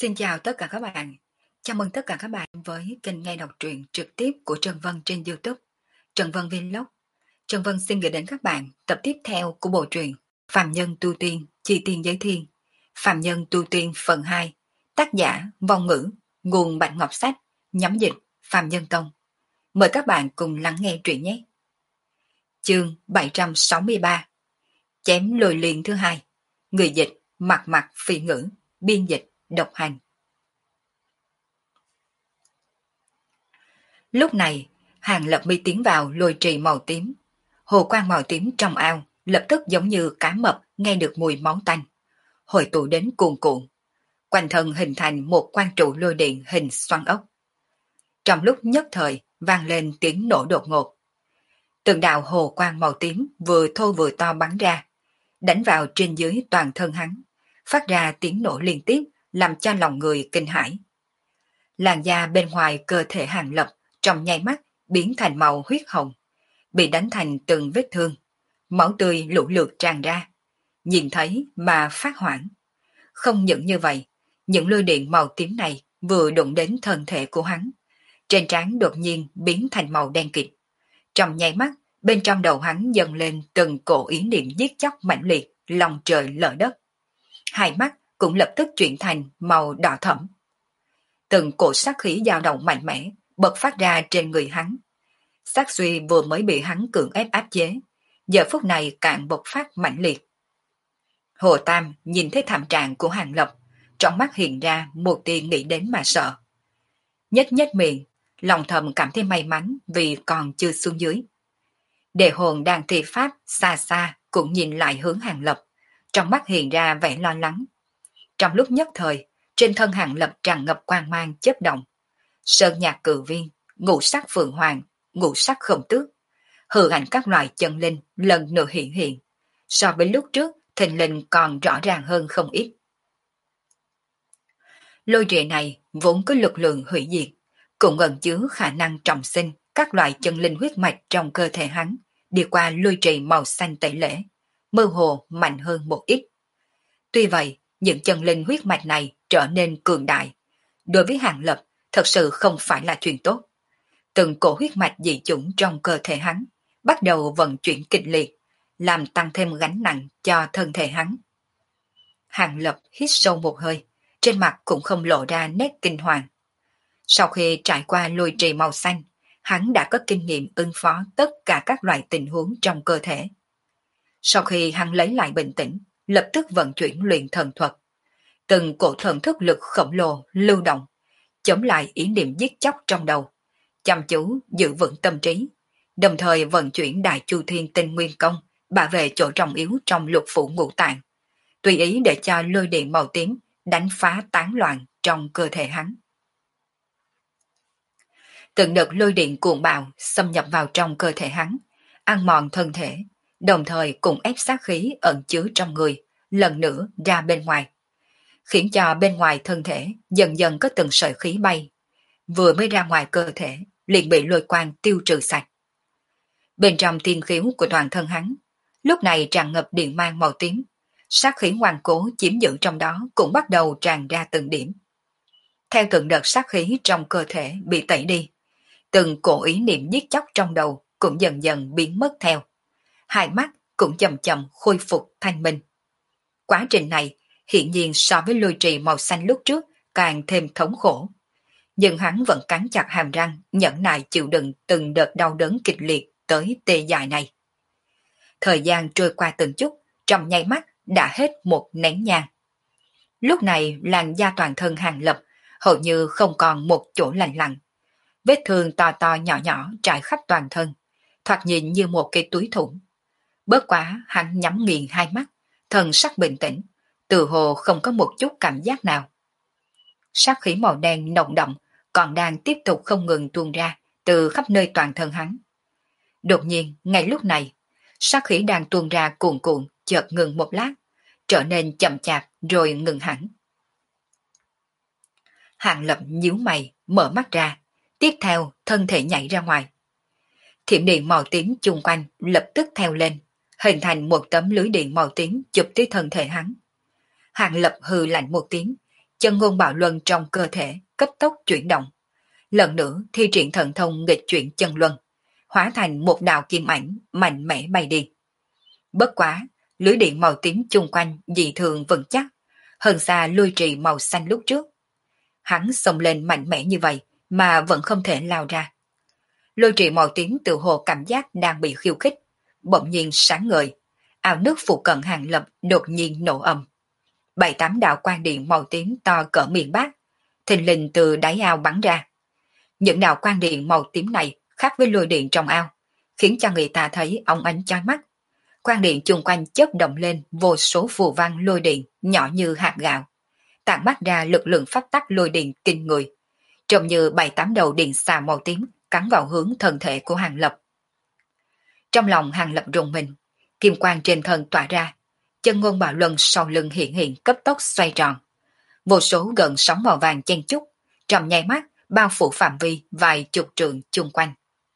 Xin chào tất cả các bạn. Chào mừng tất cả các bạn với kênh nghe đọc truyện trực tiếp của Trần Vân trên YouTube. Trần Vân Vlog. Trần Vân xin gửi đến các bạn tập tiếp theo của bộ truyện Phàm Nhân Tu Tiên, Chi Tiên Giới Thiên. Phàm Nhân Tu Tiên phần 2. Tác giả Vong Ngữ, nguồn Bạch Ngọc Sách, nhóm dịch Phàm Nhân Tông. Mời các bạn cùng lắng nghe truyện nhé. Chương 763. Chém lôi liền thứ hai. Người dịch Mặt Mặt Phi Ngữ, biên dịch Độc Hành. Lúc này, Hàng Lập mi tiến vào lôi trì màu tím. Hồ quang màu tím trong ao lập tức giống như cá mập nghe được mùi máu tanh, hội tụ đến cuồn cuộn. Quanh thân hình thành một quang trụ lôi điện hình xoắn ốc. Trong lúc nhất thời vang lên tiếng nổ đột ngột. Từng đạo hồ quang màu tím vừa thô vừa to bắn ra, đánh vào trên dưới toàn thân hắn, phát ra tiếng nổ liên tiếp làm cho lòng người kinh hãi. Làn da bên ngoài cơ thể Hàng Lập trong nháy mắt biến thành màu huyết hồng, bị đánh thành từng vết thương, máu tươi lũ lượt tràn ra, nhìn thấy mà phát hoảng. Không những như vậy, những lôi điện màu tím này vừa đụng đến thân thể của hắn, trên trán đột nhiên biến thành màu đen kịt. Trong nháy mắt, bên trong đầu hắn dâng lên từng cổ ý niệm giết chóc mãnh liệt, lòng trời lở đất. Hai mắt cũng lập tức chuyển thành màu đỏ thẫm. Từng cổ sát khí dao động mạnh mẽ bật phát ra trên người hắn. Sát suy vừa mới bị hắn cưỡng ép áp chế, giờ phút này càng bộc phát mạnh liệt. Hồ Tam nhìn thấy thảm trạng của Hàng Lập, trong mắt hiện ra một tia nghĩ đến mà sợ. Nhếch nhếch miệng, lòng thầm cảm thấy may mắn vì còn chưa xuống dưới. Đề hồn đang thi pháp xa xa cũng nhìn lại hướng Hàng Lập, trong mắt hiện ra vẻ lo lắng. Trong lúc nhất thời, trên thân Hàng Lập tràn ngập quang mang chớp động. Sơn nhạc cử viên, ngũ sắc phượng hoàng, ngũ sắc khổng tước, hư ảnh các loại chân linh lần nữa hiện hiện. So với lúc trước, thình lình còn rõ ràng hơn không ít. Lôi rìa này vốn có lực lượng hủy diệt, cũng ẩn chứa khả năng trọng sinh các loại chân linh huyết mạch trong cơ thể hắn, đi qua lôi trì màu xanh tẩy lễ, mơ hồ mạnh hơn một ít. Tuy vậy, những chân linh huyết mạch này trở nên cường đại. Đối với Hàng Lập, thật sự không phải là chuyện tốt. Từng cổ huyết mạch dị chủng trong cơ thể hắn bắt đầu vận chuyển kịch liệt, làm tăng thêm gánh nặng cho thân thể hắn. Hàng Lập hít sâu một hơi, trên mặt cũng không lộ ra nét kinh hoàng. Sau khi trải qua lôi trì màu xanh, hắn đã có kinh nghiệm ứng phó tất cả các loại tình huống trong cơ thể. Sau khi hắn lấy lại bình tĩnh, lập tức vận chuyển luyện thần thuật. Từng cổ thần thức lực khổng lồ lưu động, chống lại ý niệm giết chóc trong đầu, chăm chú giữ vững tâm trí, đồng thời vận chuyển Đại Chu Thiên Tinh Nguyên Công, bảo vệ chỗ trọng yếu trong lục phủ ngũ tạng, tùy ý để cho lôi điện màu tím đánh phá tán loạn trong cơ thể hắn. Từng đợt lôi điện cuồng bạo xâm nhập vào trong cơ thể hắn, ăn mòn thân thể, đồng thời cùng ép sát khí ẩn chứa trong người, lần nữa ra bên ngoài, khiến cho bên ngoài thân thể dần dần có từng sợi khí bay, vừa mới ra ngoài cơ thể liền bị lôi quang tiêu trừ sạch. Bên trong tiên khiếu của toàn thân hắn lúc này tràn ngập điện mang màu tím, sát khí ngoan cố chiếm giữ trong đó cũng bắt đầu tràn ra từng điểm. Theo từng đợt sát khí trong cơ thể bị tẩy đi, từng cổ ý niệm giết chóc trong đầu cũng dần dần biến mất theo, hai mắt cũng chậm chậm khôi phục thanh minh. Quá trình này hiển nhiên so với lôi trì màu xanh lúc trước càng thêm thống khổ, nhưng hắn vẫn cắn chặt hàm răng nhẫn nại chịu đựng từng đợt đau đớn kịch liệt tới tê dại này. Thời gian trôi qua từng chút, trong nháy mắt đã hết một nén nhang. Lúc này làn da toàn thân Hàng Lập hầu như không còn một chỗ lành lặn, vết thương to to nhỏ nhỏ trải khắp toàn thân, thoạt nhìn như một cái túi thủng. Bớt quá hắn nhắm nghiền hai mắt, thần sắc bình tĩnh, từ hồ không có một chút cảm giác nào. Sát khí màu đen nồng đậm còn đang tiếp tục không ngừng tuôn ra từ khắp nơi toàn thân hắn. Đột nhiên, ngay lúc này, sát khí đang tuôn ra cuồn cuộn chợt ngừng một lát, trở nên chậm chạp rồi ngừng hẳn. Hàng Lập nhíu mày, mở mắt ra, tiếp theo thân thể nhảy ra ngoài. Thiểm điện màu tím chung quanh lập tức theo lên, hình thành một tấm lưới điện màu tím chụp tới thân thể hắn. Hàng Lập hừ lạnh một tiếng, chân ngôn bạo luân trong cơ thể cấp tốc chuyển động. Lần nữa thi triển thần thông nghịch chuyển chân luân, hóa thành một đạo kim ảnh mạnh mẽ bay đi. Bất quá, lưới điện màu tím chung quanh dị thường vững chắc, hơn xa lôi trì màu xanh lúc trước. Hắn xông lên mạnh mẽ như vậy mà vẫn không thể lao ra. Lôi trì màu tím tự hồ cảm giác đang bị khiêu khích, bỗng nhiên sáng ngời, ao nước phụ cận Hàng Lập đột nhiên nổ ầm. 7-8 đạo quang điện màu tím to cỡ miệng bát, thình lình từ đáy ao bắn ra. Những đạo quang điện màu tím này khác với lôi điện trong ao, khiến cho người ta thấy óng ánh chói mắt. Quang điện chung quanh chớp động lên vô số phù văn lôi điện nhỏ như hạt gạo, tản mát ra lực lượng phát tắc lôi điện kinh người, trông như 7-8 đầu điện xà màu tím cắn vào hướng thân thể của Hàng Lập. Trong lòng Hàng Lập rùng mình, kim quang trên thân tỏa ra, chân ngôn bạo luân sau lưng hiện hiện cấp tốc xoay tròn. Vô số gợn sóng màu vàng chen chúc, trong nháy mắt bao phủ phạm vi vài chục trượng chung quanh.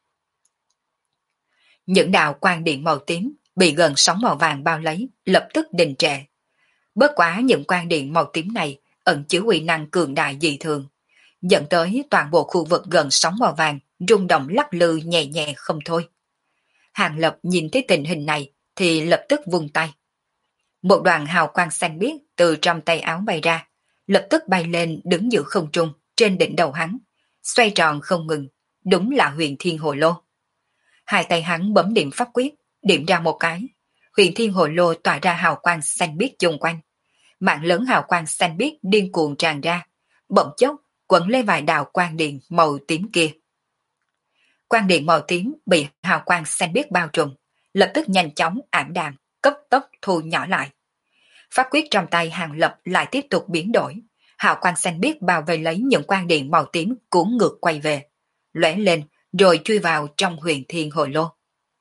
Những đạo quang điện màu tím bị gần sóng màu vàng bao lấy, lập tức đình trệ. Bất quá những quang điện màu tím này ẩn chứa uy năng cường đại dị thường, dẫn tới toàn bộ khu vực gần sóng màu vàng rung động lắc lư nhẹ nhẹ không thôi. Hàng Lập nhìn thấy tình hình này thì lập tức vung tay. Một đoàn hào quang xanh biếc từ trong tay áo bay ra, lập tức bay lên đứng giữa không trung trên đỉnh đầu hắn, xoay tròn không ngừng, đúng là huyền thiên hồ lô. Hai tay hắn bấm điểm pháp quyết, điểm ra một cái, huyền thiên hồ lô tỏa ra hào quang xanh biếc chung quanh. Mạng lớn hào quang xanh biếc điên cuồng tràn ra, bỗng chốc quẩn lên vài đạo quang điện màu tím kia. Quang điện màu tím bị hào quang xanh biếc bao trùm, lập tức nhanh chóng ảm đạm, cấp tốc thu nhỏ lại. Pháp quyết trong tay Hàng Lập lại tiếp tục biến đổi, hào quang xanh biếc bao vây lấy những quang điện màu tím cuốn ngược quay về, lóe lên rồi chui vào trong huyền thiên hồ lô.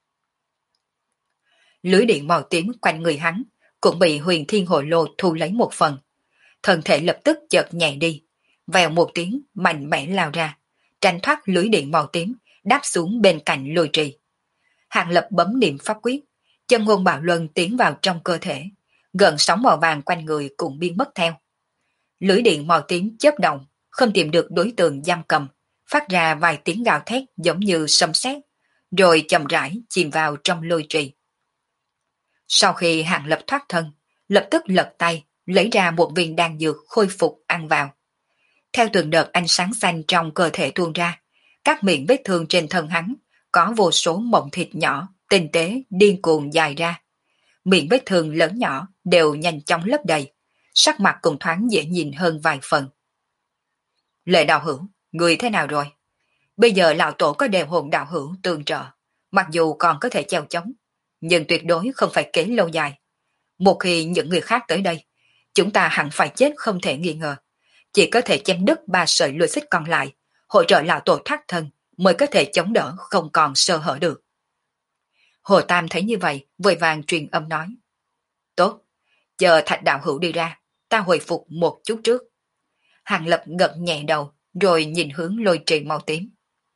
Lưới điện màu tím quanh người hắn cũng bị huyền thiên hồ lô thu lấy một phần, thân thể lập tức chợt nhẹ đi, vèo một tiếng mạnh mẽ lao ra, tránh thoát lưới điện màu tím, đáp xuống bên cạnh lôi trì. Hàng Lập bấm niệm pháp quyết, chân ngôn bạo luân tiến vào trong cơ thể, gần sóng màu vàng quanh người cũng biến mất theo. Lưới điện màu tím chớp động, không tìm được đối tượng giam cầm, phát ra vài tiếng gào thét giống như sấm sét, rồi chậm rãi chìm vào trong lôi trì. Sau khi Hàng Lập thoát thân, lập tức lật tay, lấy ra một viên đan dược khôi phục ăn vào. Theo từng đợt ánh sáng xanh trong cơ thể tuôn ra, các miệng vết thương trên thân hắn có vô số mộng thịt nhỏ, tinh tế, điên cuồng dài ra. Miệng vết thương lớn nhỏ đều nhanh chóng lấp đầy, sắc mặt cũng thoáng dễ nhìn hơn vài phần. Lệ đạo hữu, người thế nào rồi? Bây giờ lão tổ có đều hồn đạo hữu tương trợ, mặc dù còn có thể chèo chống, nhưng tuyệt đối không phải kế lâu dài. Một khi những người khác tới đây, chúng ta hẳn phải chết không thể nghi ngờ. Chỉ có thể chém đứt 3 sợi lôi xích còn lại, hỗ trợ lão tổ thoát thân mới có thể chống đỡ không còn sơ hở được. Hồ Tam thấy như vậy, vội vàng truyền âm nói. Tốt, chờ Thạch đạo hữu đi ra, ta hồi phục một chút trước. Hàng Lập gật nhẹ đầu, rồi nhìn hướng lôi trì màu tím.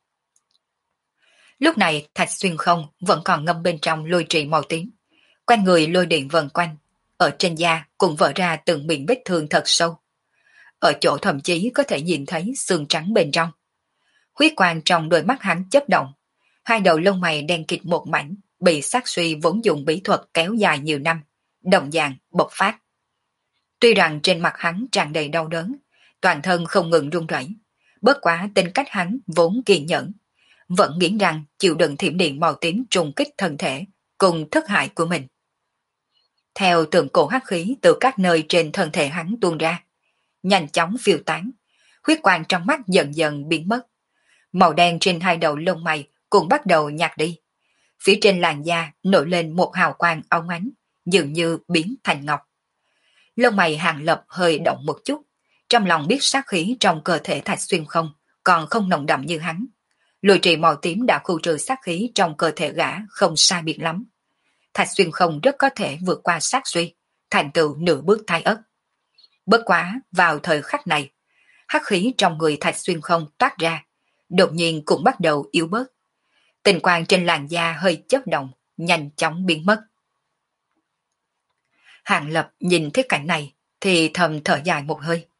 Lúc này Thạch Xuyên Không vẫn còn ngâm bên trong lôi trì màu tím. Quanh người lôi điện vần quanh, ở trên da cũng vỡ ra từng miệng vết thương thật sâu. Ở chỗ thậm chí có thể nhìn thấy xương trắng bên trong. Huyết quang trong đôi mắt hắn chớp động, hai đầu lông mày đen kịt một mảnh, bị sát suy vốn dùng bí thuật kéo dài nhiều năm, đồng dạng bộc phát. Tuy rằng trên mặt hắn tràn đầy đau đớn, toàn thân không ngừng run rẩy, bất quá tính cách hắn vốn kiên nhẫn, vẫn nghiến răng chịu đựng thiểm điện màu tím trùng kích thân thể cùng thất hại của mình. Theo tượng cổ hắc khí từ các nơi trên thân thể hắn tuôn ra, nhanh chóng phiêu tán, huyết quang trong mắt dần dần biến mất. Màu đen trên hai đầu lông mày cũng bắt đầu nhạt đi. Phía trên làn da nổi lên một hào quang óng ánh, dường như biến thành ngọc. Lông mày Hàng Lập hơi động một chút, trong lòng biết sát khí trong cơ thể Thạch Xuyên Không còn không nồng đậm như hắn. Lôi trì màu tím đã khu trừ sát khí trong cơ thể gã không sai biệt lắm. Thạch Xuyên Không rất có thể vượt qua sát suy, thành tựu nửa bước thái ất. Bất quá vào thời khắc này, hắc khí trong người Thạch Xuyên Không toát ra, đột nhiên cũng bắt đầu yếu bớt. Tình quang trên làn da hơi chớp động, nhanh chóng biến mất. Hàng Lập nhìn thấy cảnh này thì thầm thở dài một hơi.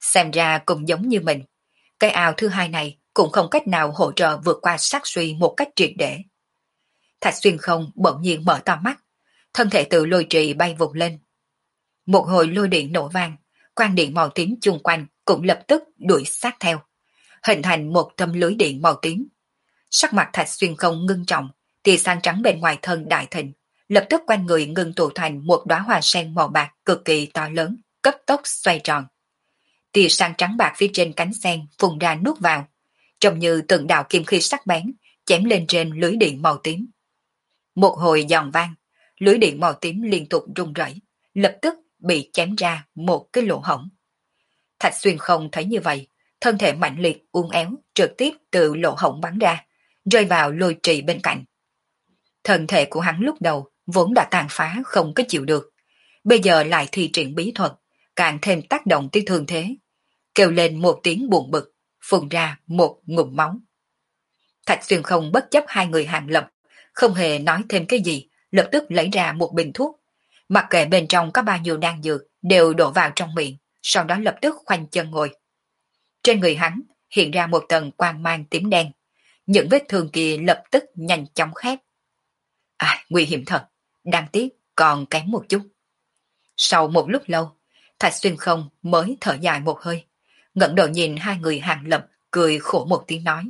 Xem ra cũng giống như mình. Cái ao thứ hai này cũng không cách nào hỗ trợ vượt qua sát suy một cách triệt để. Thạch Xuyên Không bỗng nhiên mở to mắt, thân thể tự lôi trì bay vụt lên. Một hồi lôi điện nổ vang, quang điện màu tím chung quanh cũng lập tức đuổi sát theo, hình thành một tấm lưới điện màu tím. Sắc mặt Thạch Xuyên Không ngưng trọng, tia sáng trắng bên ngoài thân đại thịnh, lập tức quanh người ngưng tụ thành một đóa hoa sen màu bạc cực kỳ to lớn, cấp tốc xoay tròn. Tia sáng trắng bạc phía trên cánh sen phun ra nuốt vào, trông như từng đạo kim khí sắc bén chém lên trên lưới điện màu tím. Một hồi giòn vang, lưới điện màu tím liên tục rung rẩy, lập tức bị chém ra một cái lỗ hổng. Thạch Xuyên Không thấy như vậy, thân thể mạnh liệt uốn éo trực tiếp từ lỗ hổng bắn ra, rơi vào lôi trì bên cạnh. Thân thể của hắn lúc đầu vốn đã tàn phá không có chịu được, bây giờ lại thi triển bí thuật, càng thêm tác động tới thương thế, kêu lên một tiếng buồn bực, phun ra một ngụm máu. Thạch Xuyên Không bất chấp hai người Hàng Lập, không hề nói thêm cái gì, lập tức lấy ra một bình thuốc, mặc kệ bên trong có bao nhiêu đan dược đều đổ vào trong miệng, sau đó lập tức khoanh chân ngồi. Trên người hắn hiện ra một tầng quang mang tím đen, những vết thương kia lập tức nhanh chóng khép. Nguy hiểm thật, đáng tiếc còn kém một chút. Sau một lúc lâu, Thạch Xuyên Không mới thở dài một hơi, ngẩng đầu nhìn hai người Hàng Lập, cười khổ một tiếng nói.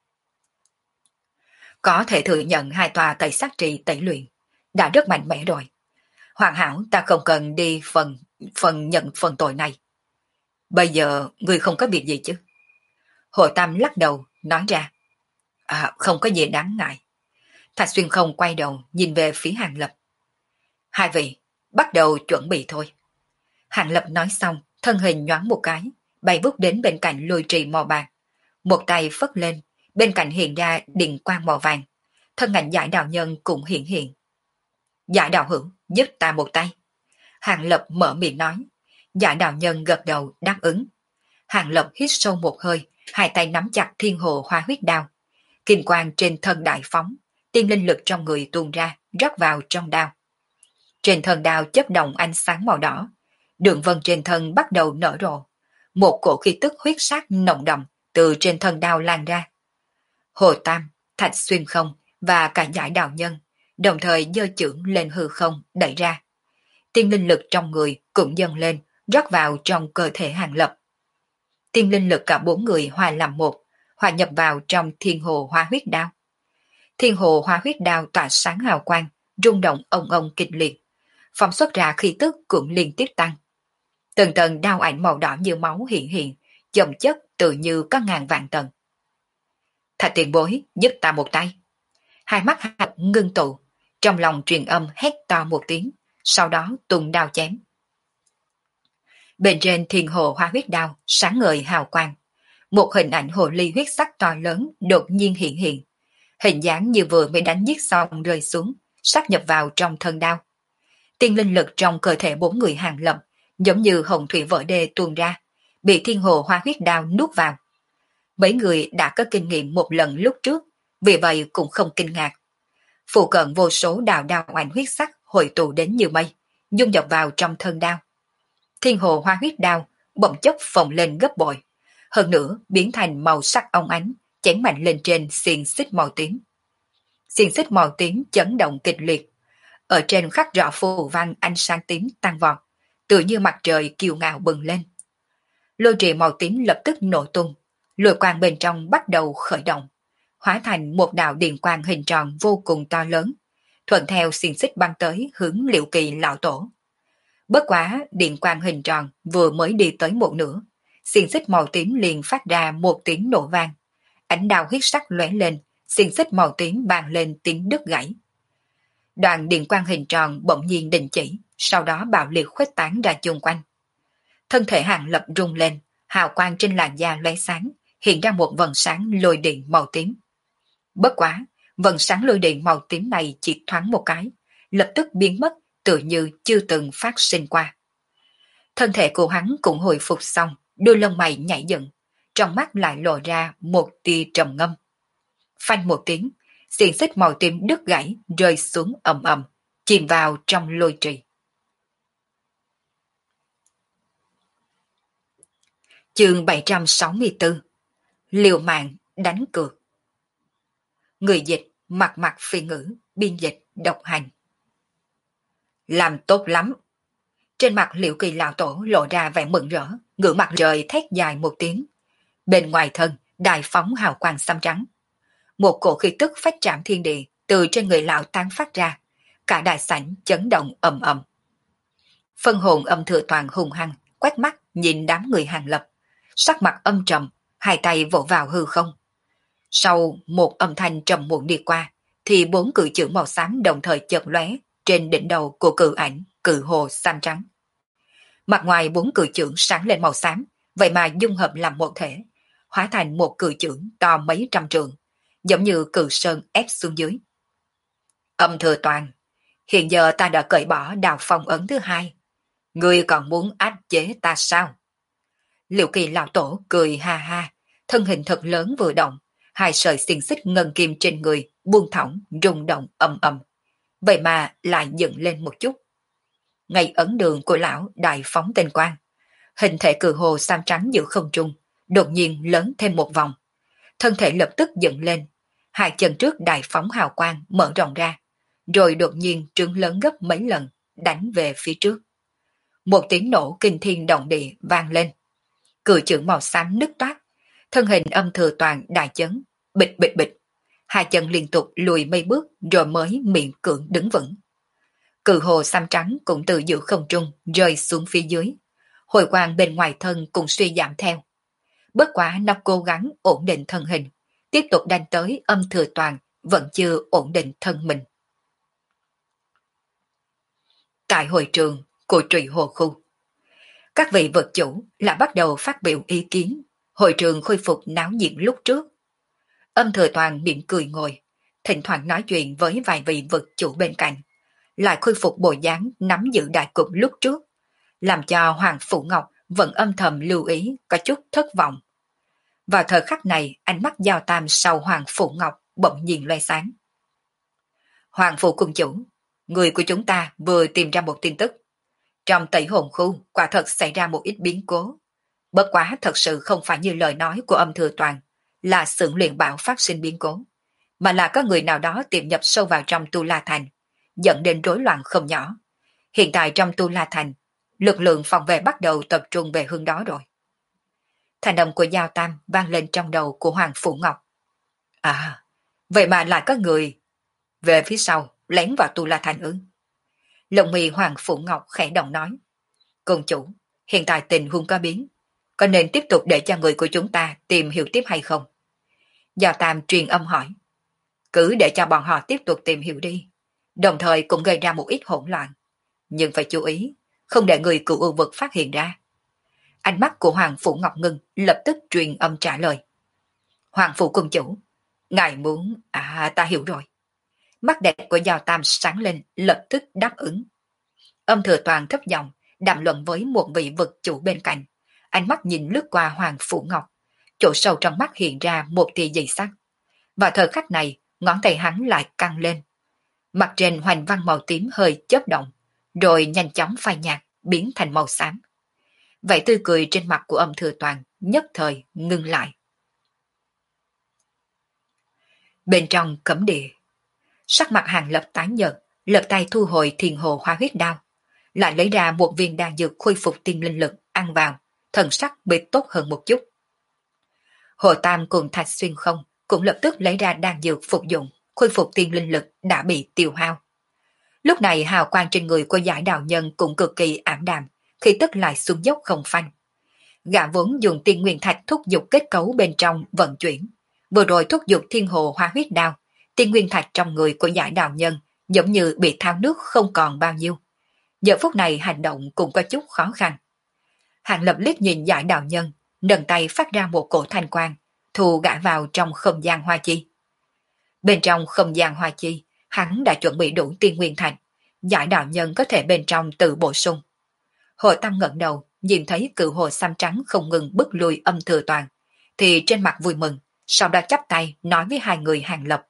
Có thể thừa nhận hai tòa tẩy sát trì tẩy luyện đã rất mạnh mẽ rồi. Hoàn hảo ta không cần đi phần nhận phần tội này. Bây giờ người không có việc gì chứ? Hồ Tam lắc đầu, nói ra. Không có gì đáng ngại. Thạch Xuyên Không quay đầu nhìn về phía Hàng Lập. Hai vị, bắt đầu chuẩn bị thôi. Hàng Lập nói xong, thân hình nhoáng một cái, bay vút đến bên cạnh lôi trì màu bạc. Một tay phất lên, bên cạnh hiện ra điện quang màu vàng. Thân ảnh Giải Đạo Nhân cũng hiện hiện. Giải Đạo Hữu, giúp ta một tay. Hàng Lập mở miệng nói. Giải Đạo Nhân gật đầu đáp ứng. Hàng Lập hít sâu một hơi, hai tay nắm chặt thiên hồ hoa huyết đao. Kim quang trên thân đại phóng, tiên linh lực trong người tuôn ra, rót vào trong đao. Trên thân đao chớp động ánh sáng màu đỏ, đường vân trên thân bắt đầu nở rộ. Một cổ khí tức huyết sắc nồng đậm từ trên thân đao lan ra. Hồ Tam, Thạch Xuyên Không và cả Giải Đạo Nhân đồng thời giơ chưởng lên hư không đẩy ra. Tiên linh lực trong người cũng dâng lên, rót vào trong cơ thể Hàng Lập. Tiên linh lực cả bốn người hòa làm một, hòa nhập vào trong thiên hồ hoa huyết đao. Thiên hồ hoa huyết đao tỏa sáng hào quang, rung động ông ông kịch liệt, phóng xuất ra khí tức cũng liên tiếp tăng. Từng tầng đao ảnh màu đỏ như máu hiện hiện, chồng chất tự như có ngàn vạn tầng. Thạch tiền bối giúp ta một tay. Hai mắt hạt ngưng tụ, trong lòng truyền âm hét to một tiếng, sau đó tung đao chém. Bên trên thiên hồ hoa huyết đao sáng ngời hào quang, một hình ảnh hồ ly huyết sắc to lớn đột nhiên hiện hiện, hình dáng như vừa mới đánh giết xong rơi xuống, sát nhập vào trong thân đao. Tiên linh lực trong cơ thể bốn người Hàng Lập giống như hồng thủy vỡ đê tuôn ra, bị thiên hồ hoa huyết đao nuốt vào. Mấy người đã có kinh nghiệm một lần lúc trước, vì vậy cũng không kinh ngạc. Phụ cận vô số đào đao ảnh huyết sắc hội tụ đến như mây, dung nhập vào trong thân đao. Thiên hồ hoa huyết đao bỗng chốc phồng lên gấp bội, hơn nữa biến thành màu sắc óng ánh, chém mạnh lên trên xiềng xích màu tím. Xiềng xích màu tím chấn động kịch liệt, ở trên khắc rõ phù văn ánh sáng tím tăng vọt, tự như mặt trời kiêu ngạo bừng lên. Lôi trì màu tím lập tức nổ tung, lôi quang bên trong bắt đầu khởi động, hóa thành một đạo điện quang hình tròn vô cùng to lớn, thuận theo xiềng xích băng tới hướng Liệu Kỳ lão tổ. Bất quá điện quang hình tròn vừa mới đi tới một nửa, xiềng xích màu tím liền phát ra một tiếng nổ vang, ánh đao huyết sắc lóe lên, xiềng xích màu tím vang lên tiếng đứt gãy. Đoàn điện quang hình tròn bỗng nhiên đình chỉ, sau đó bạo liệt khuếch tán ra chung quanh. Thân thể Hàng Lập rung lên, hào quang trên làn da lóe sáng, hiện ra một vầng sáng lôi điện màu tím. Bất quá, vầng sáng lôi điện màu tím này chỉ thoáng một cái, lập tức biến mất, tự như chưa từng phát sinh qua. Thân thể của hắn cũng hồi phục xong, đôi lông mày nhảy dựng, trong mắt lại lộ ra một tia trầm ngâm. Phanh một tiếng, xiềng xích màu tím đứt gãy rơi xuống ầm ầm, chìm vào trong lôi trì. Chương 764. Liều mạng đánh cược. Người dịch mặt mặt phi ngữ, biên dịch độc hành. Làm tốt lắm. Trên mặt Liệu Kỳ lão tổ lộ ra vẻ mừng rỡ, ngửa mặt trời thét dài một tiếng. Bên ngoài thân đại phóng hào quang xám trắng. Một cổ khí tức phách trảm thiên địa từ trên người lão tán phát ra, cả đại sảnh chấn động ầm ầm. Phân hồn Âm Thừa Toàn hùng hăng quét mắt nhìn đám người Hàng Lập, sắc mặt âm trầm, hai tay vỗ vào hư không. Sau một âm thanh trầm muộn đi qua, thì 4 cự chữ màu xám đồng thời chợt lóe trên đỉnh đầu của cự ảnh cự hồ xanh trắng. Mặt ngoài 4 cự chữ sáng lên màu xám, vậy mà dung hợp làm một thể, hóa thành một cự chữ to mấy trăm trượng, giống như cự sơn ép xuống dưới. Âm Thừa Toàn, hiện giờ ta đã cởi bỏ đào phong ấn thứ hai, ngươi còn muốn áp chế ta sao? Liệu Kỳ lão tổ cười ha ha, thân hình thật lớn vừa động, hai sợi xiềng xích ngân kim trên người buông thõng rung động ầm ầm, vậy mà lại dựng lên một chút. Ngay ấn đường của lão đại phóng tinh quang, hình thể cự hồ xám trắng giữa không trung đột nhiên lớn thêm một vòng, thân thể lập tức dựng lên, hai chân trước đại phóng hào quang mở rộng ra, rồi đột nhiên trướng lớn gấp mấy lần đánh về phía trước. Một tiếng nổ kinh thiên động địa vang lên, cự chữ màu xám nứt toát, thân hình Âm Thừa Toàn đại chấn, bịch bịch bịch, hai chân liên tục lùi mấy bước rồi mới miệng cưỡng đứng vững. Cự hồ xám trắng cũng từ giữa không trung rơi xuống phía dưới, hồi quang bên ngoài thân cũng suy giảm theo. Bất quá nó cố gắng ổn định thân hình, tiếp tục đánh tới Âm Thừa Toàn vẫn chưa ổn định thân mình. Tại hội trường của Trụy Hồ Khu, các vị vật chủ lại bắt đầu phát biểu ý kiến, hội trường khôi phục náo nhiệt lúc trước. Âm Thừa Toàn miệng cười ngồi, thỉnh thoảng nói chuyện với vài vị vật chủ bên cạnh, lại khôi phục bộ dáng nắm giữ đại cục lúc trước, làm cho Hoàng Phủ Ngọc vẫn âm thầm lưu ý có chút thất vọng. Vào thời khắc này, ánh mắt Giao Tam sau Hoàng Phủ Ngọc bỗng nhiên loe sáng. Hoàng Phủ Cung chủ, người của chúng ta vừa tìm ra một tin tức. Trong Tẩy Hồn Khu quả thật xảy ra một ít biến cố. Bất quá thật sự không phải như lời nói của Âm Thừa Toàn là xưởng luyện bảo phát sinh biến cố, mà là có người nào đó tiềm nhập sâu vào trong Tu La Thành, dẫn đến rối loạn không nhỏ. Hiện tại trong Tu La Thành, lực lượng phòng vệ bắt đầu tập trung về hướng đó rồi. Thành âm của Giao Tam vang lên trong đầu của Hoàng Phủ Ngọc. À, vậy mà lại có người về phía sau lén vào Tu La Thành ư? Lông mì Hoàng Phủ Ngọc khẽ động nói. Công chủ, hiện tại tình huống có biến, có nên tiếp tục để cho người của chúng ta tìm hiểu tiếp hay không? Giao Tam truyền âm hỏi. Cứ để cho bọn họ tiếp tục tìm hiểu đi, đồng thời cũng gây ra một ít hỗn loạn. Nhưng phải chú ý, không để người cựu ưu vực phát hiện ra. Ánh mắt của Hoàng Phủ Ngọc ngưng lập tức truyền âm trả lời. Hoàng Phủ công chủ, ngài muốn... À, ta hiểu rồi. Mắt đẹp của Giao Tam sáng lên, lập tức đáp ứng. Âm Thừa Toàn thấp giọng đàm luận với một vị vực chủ bên cạnh. Ánh mắt nhìn lướt qua Hoàng Phủ Ngọc, chỗ sâu trong mắt hiện ra một tia dị sắc. Và thời khắc này, ngón tay hắn lại căng lên. Mặt trên hoành văn màu tím hơi chớp động, rồi nhanh chóng phai nhạt, biến thành màu xám. Vậy tươi cười trên mặt của Âm Thừa Toàn nhất thời ngưng lại. Bên trong cấm địa, sắc mặt Hàng Lập tái nhợt, lập tay thu hồi Thiền Hồ Hóa Huyết Đao, lại lấy ra một viên đan dược khôi phục tiên linh lực ăn vào, thần sắc bị tốt hơn một chút. Hồ Tam cùng Thạch Xuyên Không cũng lập tức lấy ra đan dược phục dụng, khôi phục tiên linh lực đã bị tiêu hao. Lúc này hào quang trên người của Giải Đạo Nhân cũng cực kỳ ảm đạm, khi tức lại xuống dốc không phanh. Gã vốn dùng tiên nguyên thạch thúc giục kết cấu bên trong vận chuyển, vừa rồi thúc giục Thiên Hồ Hóa Huyết Đao, tiên nguyên thạch trong người của Giải Đạo Nhân giống như bị thao nước không còn bao nhiêu. Giờ phút này hành động cũng có chút khó khăn. Hàng Lập liếc nhìn Giải Đạo Nhân, nâng tay phát ra một cổ thanh quang, thu gã vào trong không gian hoa chi. Bên trong không gian hoa chi, hắn đã chuẩn bị đủ tiên nguyên thạch, Giải Đạo Nhân có thể bên trong tự bổ sung. Hồ Tam ngẩng đầu, nhìn thấy cự hồ xám trắng không ngừng bức lui Âm Thừa Toàn, thì trên mặt vui mừng, sau đó chắp tay nói với hai người Hàng Lập.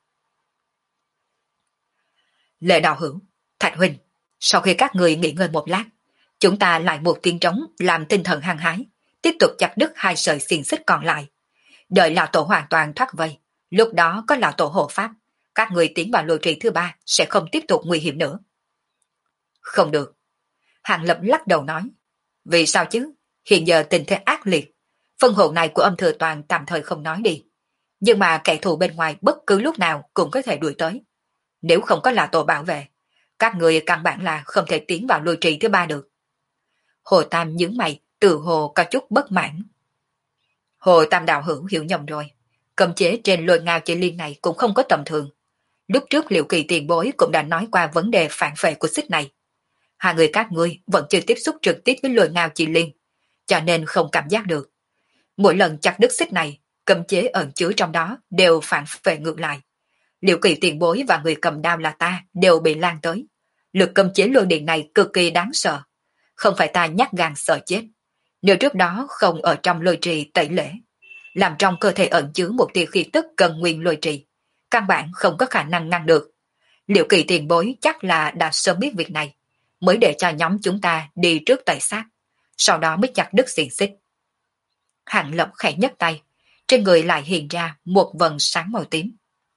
Lệ Đạo Hữu, Thạch Huynh, sau khi các người nghỉ ngơi một lát, chúng ta lại một tiếng trống làm tinh thần hăng hái, tiếp tục chặt đứt hai sợi xiềng xích còn lại. Đợi lão tổ hoàn toàn thoát vây, lúc đó có lão tổ hộ pháp, các người tiến vào lôi trì thứ ba sẽ không tiếp tục nguy hiểm nữa. Không được. Hàng Lập lắc đầu nói. Vì sao chứ? Hiện giờ tình thế ác liệt. Phân hồn này của âm thừa toàn tạm thời không nói đi. Nhưng mà kẻ thù bên ngoài bất cứ lúc nào cũng có thể đuổi tới. Nếu không có lão tổ bảo vệ, các người căn bản là không thể tiến vào lôi trì thứ ba được. Hồ Tam nhướng mày, tự hồ có chút bất mãn. Hồ Tam đạo hữu hiểu nhầm rồi. Cấm chế trên lôi ngao chỉ liên này cũng không có tầm thường. Lúc trước Liệu Kỳ tiền bối cũng đã nói qua vấn đề phản phệ của xích này. Hai người các ngươi vẫn chưa tiếp xúc trực tiếp với lôi ngao chỉ liên, cho nên không cảm giác được. Mỗi lần chặt đứt xích này, cấm chế ẩn chứa trong đó đều phản phệ ngược lại. Liệu Kỳ tiền bối và người cầm đao là ta đều bị lan tới. Lực cấm chế lôi điện này cực kỳ đáng sợ. Không phải ta nhát gan sợ chết. Nếu trước đó không ở trong lôi trì tẩy lễ, làm trong cơ thể ẩn chứa một tia khí tức cần nguyên lôi trì, căn bản không có khả năng ngăn được. Liệu Kỳ tiền bối chắc là đã sớm biết việc này, mới để cho nhóm chúng ta đi trước tẩy sát, sau đó mới chặt đứt xiềng xích. Hàng Lập khẽ nhấc tay, trên người lại hiện ra một vầng sáng màu tím.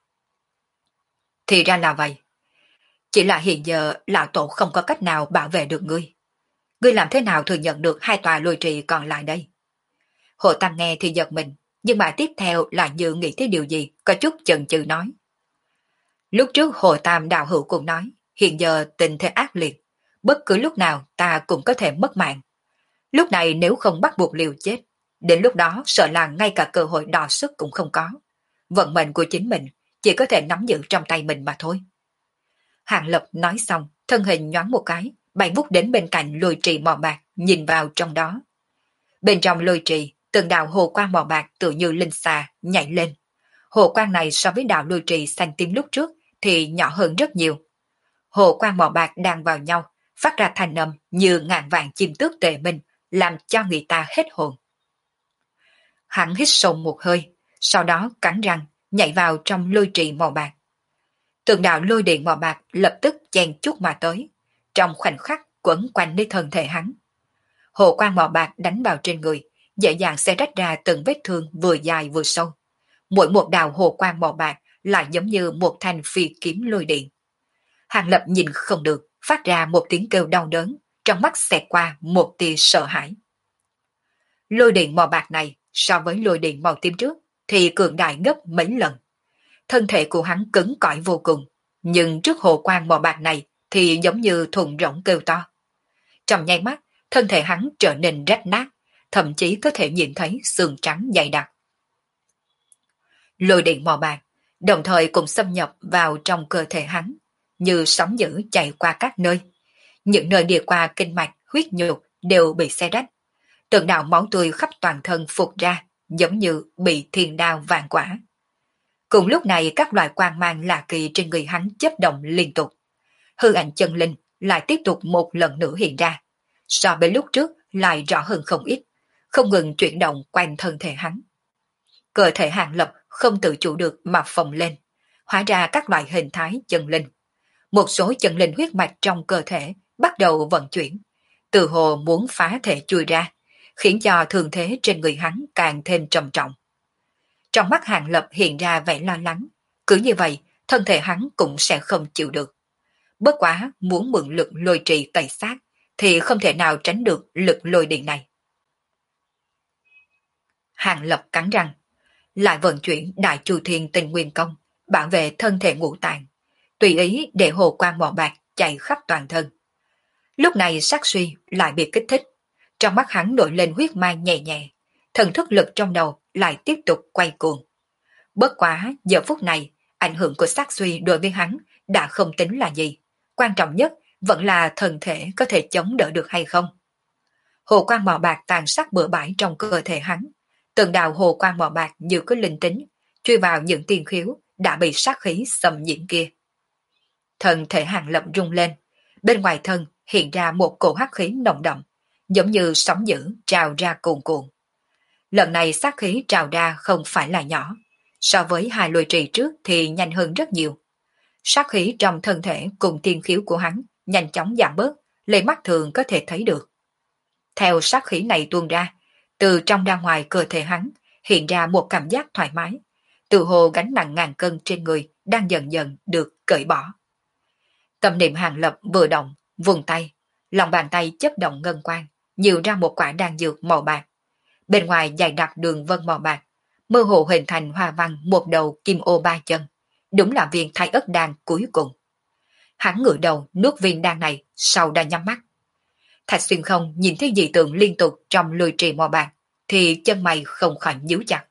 Thì ra là vậy. Chỉ là hiện giờ lão tổ không có cách nào bảo vệ được ngươi. Ngươi làm thế nào thừa nhận được hai tòa lôi trì còn lại đây? Hồ Tam nghe thì giật mình, nhưng mà tiếp theo là như nghĩ tới điều gì, có chút chần chừ nói. Lúc trước Hồ Tam đạo hữu cũng nói, hiện giờ tình thế ác liệt, bất cứ lúc nào ta cũng có thể mất mạng. Lúc này nếu không bắt buộc liều chết, đến lúc đó sợ là ngay cả cơ hội đọ sức cũng không có. Vận mệnh của chính mình chỉ có thể nắm giữ trong tay mình mà thôi. Hàng Lập nói xong, thân hình nhoáng một cái, bay vút đến bên cạnh lôi trì màu bạc, nhìn vào trong đó. Bên trong lôi trì, từng đạo hồ quang màu bạc tự như linh xà nhảy lên. Hồ quang này so với đạo lôi trì xanh tím lúc trước thì nhỏ hơn rất nhiều. Hồ quang màu bạc đang vào nhau, phát ra thanh âm như ngàn vạn chim tước tề minh, làm cho người ta hết hồn. Hắn hít sâu một hơi, sau đó cắn răng, nhảy vào trong lôi trì màu bạc. Từng đạo lôi điện màu bạc lập tức chen chúc mà tới, trong khoảnh khắc quấn quanh lấy thân thể hắn. Hồ quang màu bạc đánh vào trên người, dễ dàng sẽ rách ra từng vết thương vừa dài vừa sâu. Mỗi một đạo hồ quang màu bạc lại giống như một thanh phi kiếm lôi điện. Hàng Lập nhìn không được, phát ra một tiếng kêu đau đớn, trong mắt xẹt qua một tia sợ hãi. Lôi điện màu bạc này so với lôi điện màu tím trước thì cường đại gấp mấy lần. Thân thể của hắn cứng cỏi vô cùng, nhưng trước hồ quang màu bạc này thì giống như thùng rỗng kêu to. Trong nháy mắt, thân thể hắn trở nên rách nát, thậm chí có thể nhìn thấy xương trắng dày đặc. Lôi điện màu bạc, đồng thời cũng xâm nhập vào trong cơ thể hắn, như sóng dữ chạy qua các nơi. Những nơi đi qua kinh mạch, huyết nhục đều bị xé rách. Từng đạo máu tươi khắp toàn thân phụt ra, giống như bị thiên đao vạn quả. Cùng lúc này các loại quang mang lạ kỳ trên người hắn chớp động liên tục. Hư ảnh chân linh lại tiếp tục một lần nữa hiện ra. So với lúc trước lại rõ hơn không ít, không ngừng chuyển động quanh thân thể hắn. Cơ thể Hàng Lập không tự chủ được mà phồng lên, hóa ra các loại hình thái chân linh. Một số chân linh huyết mạch trong cơ thể bắt đầu vận chuyển, từ hồ muốn phá thể chui ra, khiến cho thương thế trên người hắn càng thêm trầm trọng. Trong mắt Hàng Lập hiện ra vẻ lo lắng, cứ như vậy thân thể hắn cũng sẽ không chịu được. Bất quá muốn mượn lực lôi trì tẩy sát thì không thể nào tránh được lực lôi điện này. Hàng Lập cắn răng, lại vận chuyển Đại Chu Thiên Tinh Nguyên Công, bảo vệ thân thể ngũ tạng, tùy ý để hồ quang màu bạc chạy khắp toàn thân. Lúc này sát suy lại bị kích thích, trong mắt hắn nổi lên huyết mang nhẹ nhẹ, thần thức lực trong đầu lại tiếp tục quay cuồng. Bất quá giờ phút này, ảnh hưởng của sát suy đối với hắn đã không tính là gì, quan trọng nhất vẫn là thân thể có thể chống đỡ được hay không. Hồ quang màu bạc tàn sát bừa bãi trong cơ thể hắn, từng đạo hồ quang màu bạc như có linh tính, truy vào những tiên khiếu đã bị sát khí xâm nhiễm kia. Thân thể Hàng Lập rung lên, bên ngoài thân hiện ra một cổ hắc khí nồng đậm, giống như sóng dữ trào ra cuồn cuộn. Lần này sát khí trào ra không phải là nhỏ, so với hai lôi trì trước thì nhanh hơn rất nhiều. Sát khí trong thân thể cùng tiên khiếu của hắn nhanh chóng giảm bớt, lấy mắt thường có thể thấy được. Theo sát khí này tuôn ra, Từ trong ra ngoài cơ thể hắn hiện ra một cảm giác thoải mái, tự hồ gánh nặng ngàn cân trên người đang dần dần được cởi bỏ. Tâm niệm Hàng Lập vừa động, vùng tay, lòng bàn tay chớp động ngân quang, nhiều ra một quả đan dược màu bạc. Bên ngoài dày đặc đường vân màu bạc, mơ hồ hình thành hoa văn một đầu kim ô ba chân, đúng là viên thái ất đan cuối cùng. Hắn ngửa đầu nuốt viên đan này, sau đã nhắm mắt. Thạch Xuyên Không nhìn thấy dị tượng liên tục trong lôi trì màu bạc, thì chân mày không khỏi nhíu chặt.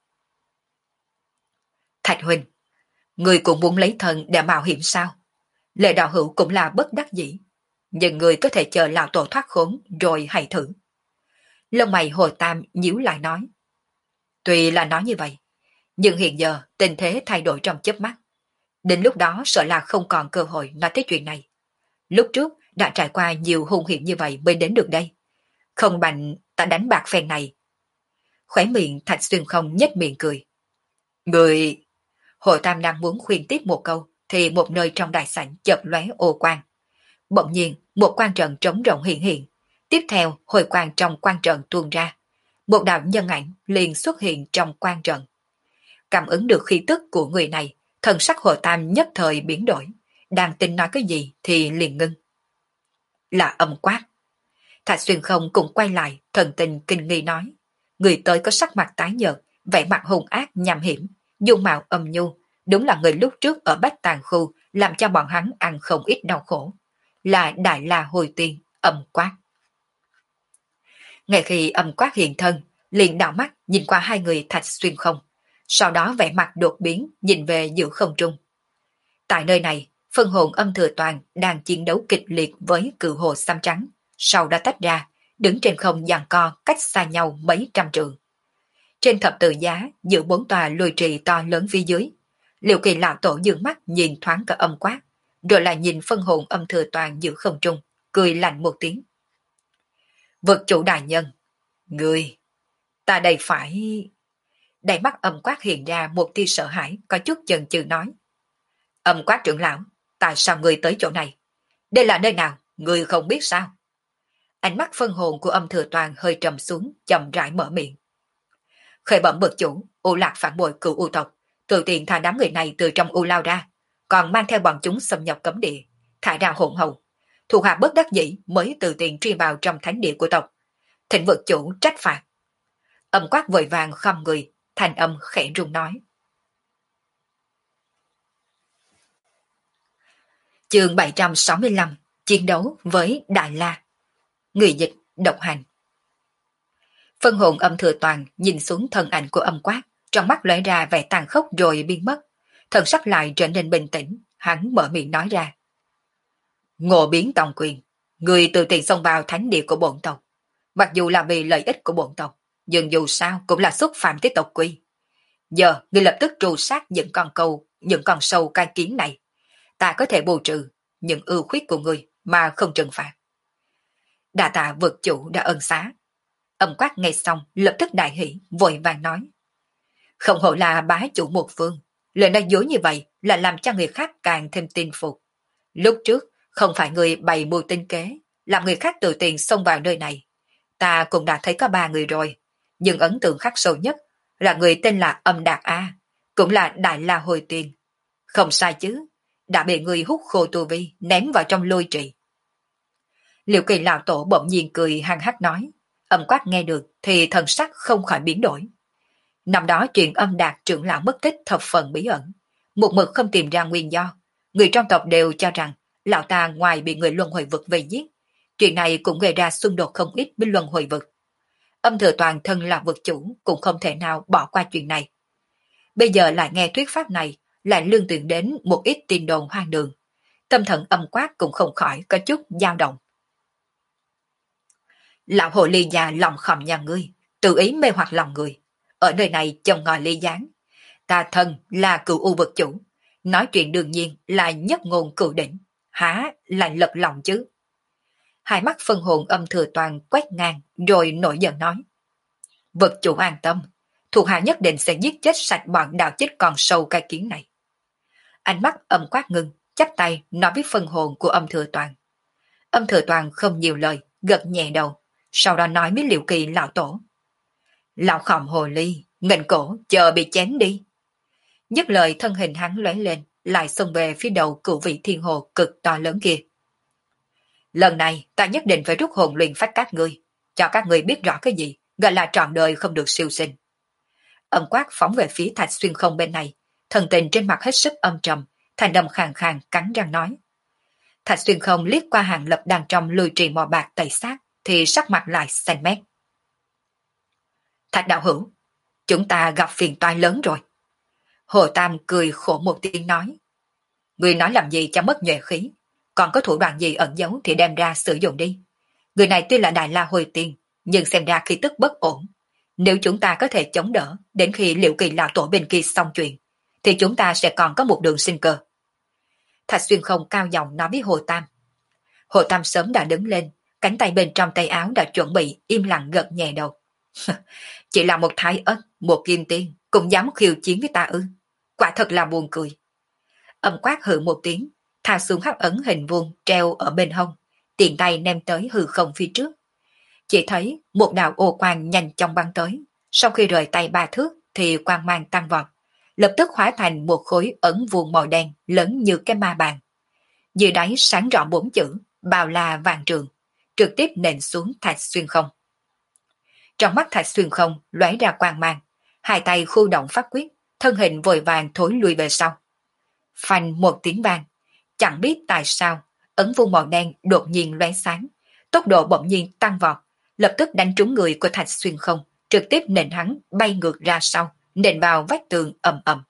Thạch huynh, người cũng muốn lấy thân để mạo hiểm sao? Lệ đạo hữu cũng là bất đắc dĩ, nhưng người có thể chờ lão tổ thoát khốn rồi hãy thử. Lông mày Hồ Tam nhíu lại nói. Tuy là nói như vậy, nhưng hiện giờ tình thế thay đổi trong chớp mắt. Đến lúc đó sợ là không còn cơ hội nói tới chuyện này. Lúc trước đã trải qua nhiều hung hiểm như vậy mới đến được đây. Không bằng ta đánh bạc phen này. Khóe miệng Thạch Xuyên Không nhếch miệng cười. Người... Hồ Tam đang muốn khuyên tiếp một câu, thì một nơi trong đại sảnh chợt lóe ô quang. Bỗng nhiên, một quan trận trống rộng hiện hiện. Tiếp theo, hồi quang trong quan trận tuôn ra. Một đạo nhân ảnh liền xuất hiện trong quan trận. Cảm ứng được khí tức của người này, thần sắc Hồ Tam nhất thời biến đổi. Đang tính nói cái gì thì liền ngưng. Là Âm Quát. Thạch Xuyên Không cũng quay lại, thần tình kinh nghi nói. Người tới có sắc mặt tái nhợt, vẻ mặt hung ác nham hiểm, dung mạo âm nhu, đúng là người lúc trước ở Bách Tàng Khu làm cho bọn hắn ăn không ít đau khổ. Là Đại La Hồi Tiên, Âm Quát. Ngay khi Âm Quát hiện thân, liền đảo mắt nhìn qua hai người Thạch Xuyên Không, sau đó vẻ mặt đột biến nhìn về giữa không trung. Tại nơi này, phân hồn Âm Thừa Toàn đang chiến đấu kịch liệt với Cự Hồ Xám Trắng, sau đã tách ra, đứng trên không giằng co cách xa nhau mấy trăm trượng. Trên thập tự giá, giữa bốn tòa lôi trì to lớn phía dưới, Liệu Kỳ lão tổ dương mắt nhìn thoáng cả Âm Quát, rồi lại nhìn phân hồn Âm Thừa Toàn giữa không trung, cười lạnh một tiếng. Vực chủ đại nhân, người, ta đây phải... Đầy mắt Âm Quát hiện ra một tia sợ hãi, có chút chần chừ nói. Âm Quát trưởng lão, tại sao người tới chỗ này? Đây là nơi nào, người không biết sao? Ánh mắt phân hồn của Âm Thừa Toàn hơi trầm xuống, chậm rãi mở miệng. Khởi bẩm bậc chủ, U Lạc phản bội cựu U tộc, tự tiện thả đám người này từ trong U Lao ra, còn mang theo bọn chúng xâm nhập cấm địa, thải ra hỗn hậu. Thuộc hạ bất đắc dĩ mới tự tiện truy vào trong thánh địa của tộc. Thịnh vực chủ trách phạt. Âm Quát vội vàng khom người, thành âm khẽ rung nói. Chương 765, chiến đấu với Đại La. Người dịch, độc hành. Phân hồn Âm Thừa Toàn nhìn xuống thân ảnh của Âm Quát, trong mắt lóe ra vẻ tàn khốc rồi biến mất. Thần sắc lại trở nên bình tĩnh, hắn mở miệng nói ra. Ngộ biến tòng quyền, người tự tiện xông vào thánh địa của bổn tộc. Mặc dù là vì lợi ích của bổn tộc, nhưng dù sao cũng là xúc phạm tới tộc quy. Giờ, người lập tức tru sát những con sâu cai kiến này. Ta có thể bù trừ những ưu khuyết của người mà không trừng phạt. Đa tạ vực chủ đã ân xá. Âm Quát nghe xong lập tức đại hỷ, vội vàng nói. Không hổ là bá chủ một phương, lời nói dối như vậy là làm cho người khác càng thêm tin phục. Lúc trước, không phải người bày mưu tinh kế, làm người khác tự tiền xông vào nơi này. Ta cũng đã thấy có 3 người rồi, nhưng ấn tượng khắc sâu nhất là người tên là Âm Đạt A, cũng là Đại La Hồi Tiên. Không sai chứ, đã bị người hút khô tu vi, ném vào trong lôi trì. Liệu Kỳ lão tổ bỗng nhiên cười hăng hắc nói. Âm Quát nghe được thì thần sắc không khỏi biến đổi. Năm đó chuyện Âm Đạt trưởng lão mất tích thập phần bí ẩn, một mực không tìm ra nguyên do. Người trong tộc đều cho rằng lão ta ngoài bị người luân hồi vực vây giết, chuyện này cũng gây ra xung đột không ít với luân hồi vực. Âm Thừa Toàn thân là vực chủ cũng không thể nào bỏ qua chuyện này. Bây giờ lại nghe thuyết pháp này, lại lương tưởng đến một ít tin đồn hoang đường. Tâm thần Âm Quát cũng không khỏi có chút dao động. Lão hồ ly già lòng khòm nhà ngươi, tự ý mê hoặc lòng người. Ở nơi này chồng ngòi ly gián. Ta thân là cựu u vực chủ, nói chuyện đương nhiên là nhất ngôn cựu đỉnh, há lại lật lòng chứ. Hai mắt phân hồn Âm Thừa Toàn quét ngang rồi nổi giận nói. Vực chủ an tâm, thuộc hạ nhất định sẽ giết chết sạch bọn đạo chết còn sâu cai kiến này. Ánh mắt Âm Quát ngưng, chắp tay nói với phân hồn của Âm Thừa Toàn. Âm Thừa Toàn không nhiều lời, gật nhẹ đầu, sau đó nói với Liệu Kỳ lão tổ. Lão khòm hồ ly, nghênh cổ, chờ bị chém đi. Dứt lời thân hình hắn lóe lên, lại xông về phía đầu cửu vị thiên hồ cực to lớn kia. Lần này ta nhất định phải rút hồn luyện phách các ngươi, cho các ngươi biết rõ cái gì, gọi là trọn đời không được siêu sinh. Âm quát phóng về phía Thạch Xuyên Không bên này, thần tình trên mặt hết sức âm trầm, thành đầm khàn khàn cắn răng nói. Thạch Xuyên Không liếc qua Hàng Lập đang trong lùi trì mò bạc tẩy xác, thì sắc mặt lại xanh mét. Thạch đạo hữu, chúng ta gặp phiền toái lớn rồi. Hồ Tam cười khổ một tiếng nói. Người nói làm gì cho mất nhuệ khí, còn có thủ đoạn gì ẩn giấu thì đem ra sử dụng đi. Người này tuy là Đại La Hồi Tiên, nhưng xem ra khí tức bất ổn. Nếu chúng ta có thể chống đỡ đến khi Liễu Kỳ lão tổ bên kia xong chuyện, thì chúng ta sẽ còn có một đường sinh cơ. Thạch Xuyên Không cao giọng nói với Hồ Tam. Hồ Tam sớm đã đứng lên, cánh tay bên trong tay áo đã chuẩn bị, im lặng gật nhẹ đầu. Chỉ là một thái ất, một kim tiên, cũng dám khiêu chiến với ta ư? Quả thật là buồn cười. Âm quát hừ một tiếng, thả xuống hắc ấn hình vuông treo ở bên hông, tiện tay ném tới hư không phía trước. Chỉ thấy một đạo ô quang nhanh chóng bắn tới, sau khi rời tay 3 thước thì quang mang tăng vọt, lập tức hóa thành một khối ấn vuông màu đen lớn như cái ma bàn. Dưới đáy sáng rõ 4 chữ Bao La Vạn Trường, trực tiếp nện xuống Thạch Xuyên Không. Trong mắt Thạch Xuyên Không lóe ra quang mang, hai tay khu động pháp quyết, thân hình vội vàng thối lui về sau. Phanh một tiếng vang, chẳng biết tại sao, ấn vuông màu đen đột nhiên lóe sáng, tốc độ bỗng nhiên tăng vọt, lập tức đánh trúng người của Thạch Xuyên Không, trực tiếp nện hắn bay ngược ra sau, nện vào vách tường ầm ầm.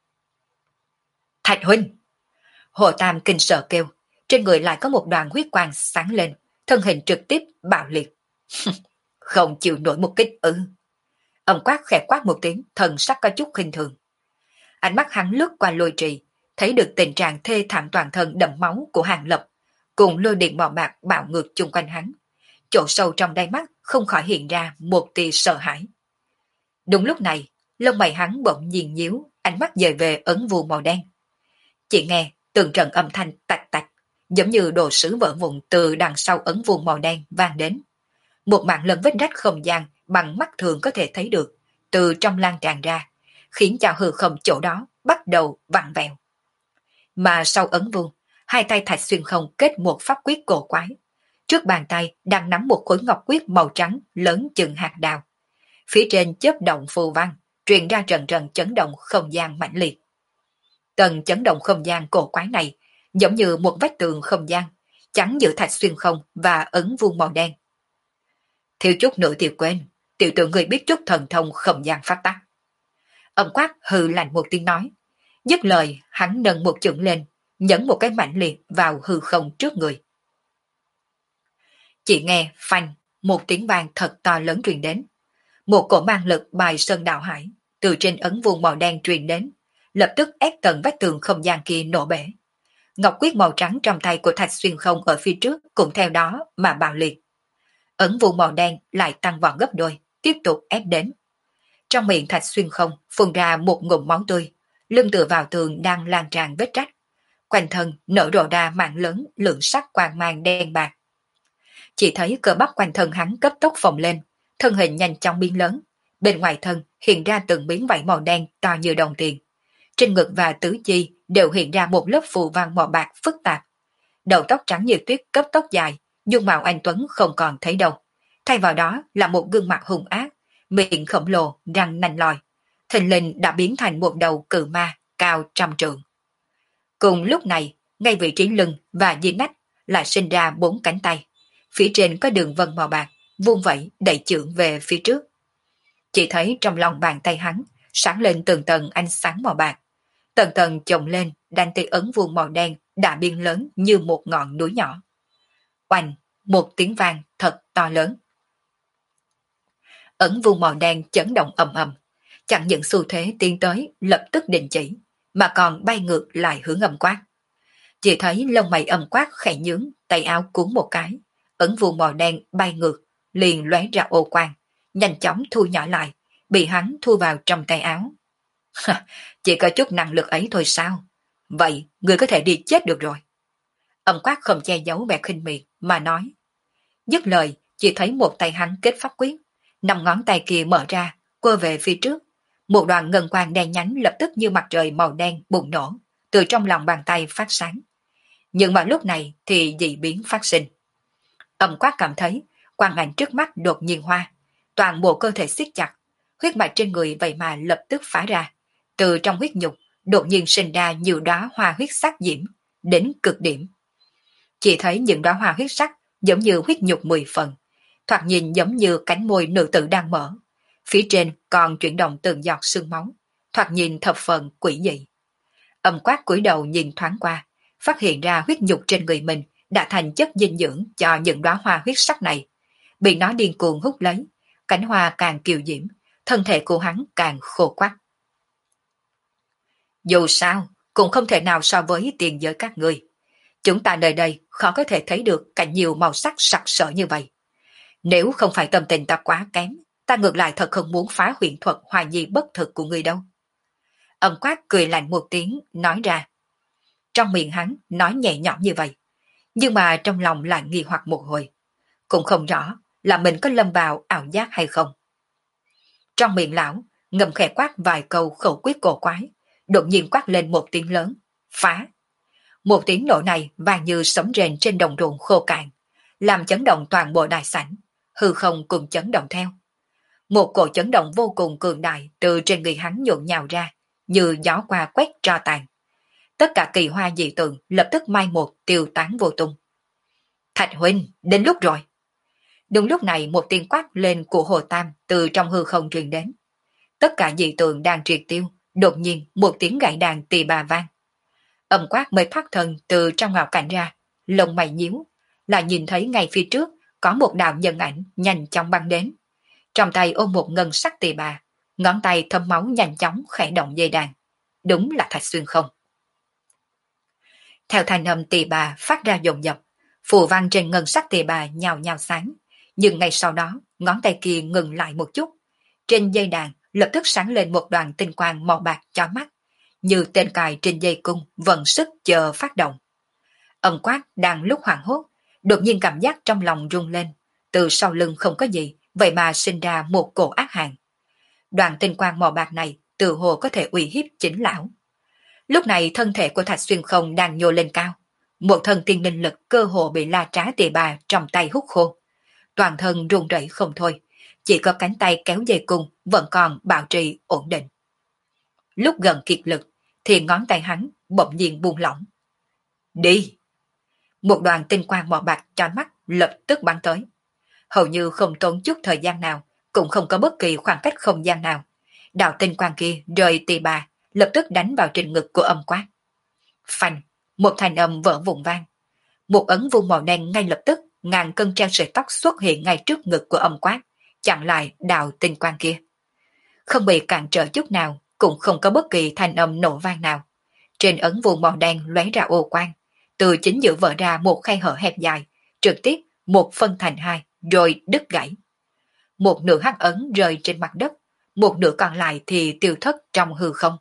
Thạch huynh! Hồ Tam kinh sợ kêu, trên người lại có một đoàn huyết quang sáng lên, thân hình trực tiếp bạo liệt. Không chịu nổi một kích ư? Ông quát khẽ quát một tiếng, thần sắc có chút khinh thường. Ánh mắt hắn lướt qua Lôi Trì, thấy được tình trạng thê thảm toàn thân đẫm máu của Hàng Lập, cùng lôi điện màu bạc bạo ngược chung quanh hắn. Chỗ sâu trong đáy mắt không khỏi hiện ra một tia sợ hãi. Đúng lúc này, lông mày hắn bỗng nhiên nhíu, ánh mắt dời về ấn vuông màu đen. Chỉ nghe từng trận âm thanh tạch tạch, giống như đồ sứ vỡ vụn từ đằng sau ấn vuông màu đen vang đến. Một mạng lần vết rách không gian bằng mắt thường có thể thấy được, từ trong lan tràn ra, khiến cho hư không chỗ đó bắt đầu vặn vẹo. Mà sau ấn vuông, hai tay Thạch Xuyên Không kết một pháp quyết cổ quái. Trước bàn tay đang nắm một khối ngọc quyết màu trắng lớn chừng hạt đào. Phía trên chớp động phù văn, truyền ra trận trận chấn động không gian mãnh liệt. Tầng chấn động không gian cổ quái này giống như một vách tường không gian, chắn giữa Thạch Xuyên Không và ấn vuông màu đen. Thiếu chút nữa thì quên, tiểu tử người biết chút thần thông không gian phát tắc. Ông quát hừ lạnh một tiếng nói. Dứt lời, hắn nâng một chưởng lên, nhấn một cái mãnh liệt vào hư không trước người. Chỉ nghe phanh, một tiếng vang thật to lớn truyền đến. Một cổ mang lực bài sơn đạo hải, từ trên ấn vuông màu đen truyền đến, lập tức ép tầng vách tường không gian kia nổ bể. Ngọc quyết màu trắng trong tay của Thạch Xuyên Không ở phía trước cũng theo đó mà bạo liệt. Ấn vuông màu đen lại tăng vọt gấp đôi, tiếp tục ép đến. Trong miệng Thạch Xuyên Không phun ra một ngụm máu tươi, lưng tựa vào tường đang lan tràn vết rách. Quanh thân nở rộ ra mạng lớn lượng sắc quang mang đen bạc. Chỉ thấy cơ bắp quanh thân hắn cấp tốc phồng lên, thân hình nhanh chóng biến lớn. Bên ngoài thân hiện ra từng miếng vảy màu đen to như đồng tiền. Trên ngực và tứ chi đều hiện ra một lớp phù văn màu bạc phức tạp. Đầu tóc trắng như tuyết cấp tóc dài, dung mạo anh tuấn không còn thấy đâu. Thay vào đó là một gương mặt hung ác, miệng khổng lồ, răng nanh lòi. Thình lình đã biến thành một đầu cự ma cao 100 trượng. Cùng lúc này, ngay vị trí lưng và dưới nách lại sinh ra 4 cánh tay. Phía trên có đường vân màu bạc, vuông vẫy đẩy chưởng về phía trước. Chỉ thấy trong lòng bàn tay hắn sáng lên từng tầng ánh sáng màu bạc. Tầng tầng chồng lên, đánh tới ấn vuông màu đen đã biến lớn như một ngọn núi nhỏ. Oanh, một tiếng vang thật to lớn. Ấn vuông màu đen chấn động ầm ầm, chẳng những xu thế tiến tới lập tức đình chỉ, mà còn bay ngược lại hướng Âm Quát. Chỉ thấy lông mày Âm Quát khẽ nhướng, tay áo cuốn một cái, ấn vuông màu đen bay ngược, liền lóe ra ô quang, nhanh chóng thu nhỏ lại, bị hắn thu vào trong tay áo. Chỉ có chút năng lực ấy thôi sao? Vậy, người có thể đi chết được rồi. Âm Quát không che giấu vẻ khinh miệt mà nói. Dứt lời, chỉ thấy một tay hắn kết pháp quyết, Năm ngón tay kia mở ra, quơ về phía trước. Một đoàn ngân quang đen nhánh lập tức như mặt trời màu đen bùng nổ, từ trong lòng bàn tay phát sáng. Nhưng mà lúc này thì dị biến phát sinh. Âm Quát cảm thấy quang ảnh trước mắt đột nhiên hoa, toàn bộ cơ thể siết chặt, huyết mạch trên người vậy mà lập tức phá ra. Từ trong huyết nhục đột nhiên sinh ra nhiều đóa hoa huyết sắc diễm, đến cực điểm. Chỉ thấy những đóa hoa huyết sắc giống như huyết nhục 10 phần, thoạt nhìn giống như cánh môi nữ tử đang mở. Phía trên còn chuyển động từng giọt sương máu, thoạt nhìn thập phần quỷ dị. Âm Quát cúi đầu nhìn thoáng qua, phát hiện ra huyết nhục trên người mình đã thành chất dinh dưỡng cho những đóa hoa huyết sắc này. Bị nó điên cuồng hút lấy, cánh hoa càng kiều diễm, thân thể của hắn càng khô quắt. Dù sao, cũng không thể nào so với tiền giới các ngươi. Chúng ta nơi đây khó có thể thấy được cảnh nhiều màu sắc sặc sỡ như vậy. Nếu không phải tâm tình ta quá kém, ta ngược lại thật không muốn phá huyền thuật hoài nhi bất thực của ngươi đâu. Âm Quát cười lạnh một tiếng, nói ra. Trong miệng hắn nói nhẹ nhõm như vậy, nhưng mà trong lòng lại nghi hoặc một hồi. Cũng không rõ là mình có lâm vào ảo giác hay không. Trong miệng lão, ngầm khẽ quát vài câu khẩu quyết cổ quái, đột nhiên quát lên một tiếng lớn, phá. Một tiếng nổ này vang như sấm rền trên đồng ruộng khô cạn, làm chấn động toàn bộ đại sảnh, hư không cùng chấn động theo. Một cổ chấn động vô cùng cường đại từ trên người hắn nhộn nhào ra, như gió qua quét tro tàn. Tất cả kỳ hoa dị tượng lập tức mai một tiêu tán vô tung. Thạch huynh, đến lúc rồi. Đúng lúc này một tiếng quát lên của Hồ Tam từ trong hư không truyền đến. Tất cả dị tượng đang triệt tiêu, đột nhiên một tiếng gãy đàn tỳ bà vang. Âm Quát mới thoát thân từ trong ngạo cảnh ra, lông mày nhíu, là nhìn thấy ngay phía trước có một đạo nhân ảnh nhanh chóng băng đến. Trong tay ôm một ngân sắc tỳ bà, ngón tay thấm máu nhanh chóng khẽ động dây đàn. Đúng là Thạch Xuyên Không. Theo thanh âm tỳ bà phát ra dồn dập, phù văn trên ngân sắc tỳ bà nhào nhào sáng, nhưng ngay sau đó ngón tay kia ngừng lại một chút. Trên dây đàn lập tức sáng lên một đoàn tinh quang màu bạc chói mắt, như tên cài trên dây cung vận sức chờ phát động. Âm Quát đang lúc hoảng hốt, đột nhiên cảm giác trong lòng rung lên, từ sau lưng không có gì, vậy mà sinh ra một cổ ác hàn. Đoàn tinh quang màu bạc này từ hồ có thể uy hiếp chính lão. Lúc này thân thể của Thạch Xuyên Không đang nhô lên cao, một thân tiên linh lực cơ hồ bị la trá tỳ bà trong tay hút khô. Toàn thân run rẩy không thôi, chỉ có cánh tay kéo dây cung vẫn còn bảo trì ổn định. Lúc gần kiệt lực thì ngón tay hắn bỗng nhiên buông lỏng. Đi! Một đoàn tinh quang màu bạc chói mắt lập tức bắn tới. Hầu như không tốn chút thời gian nào, cũng không có bất kỳ khoảng cách không gian nào. Đạo tinh quang kia rời tỳ bà, lập tức đánh vào trên ngực của Âm Quát. Phanh! Một thanh âm vỡ vụn vang. Một ấn vuông màu đen ngay lập tức ngàn cân treo sợi tóc xuất hiện ngay trước ngực của Âm Quát, chặn lại đạo tinh quang kia. Không bị cản trở chút nào, cũng không có bất kỳ thanh âm nổ vang nào. Trên ấn vuông màu đen lóe ra ô quang, từ chính giữa vỡ ra một khe hở hẹp dài, trực tiếp một phân thành hai, rồi đứt gãy. Một nửa hắc ấn rơi trên mặt đất, một nửa còn lại thì tiêu thất trong hư không.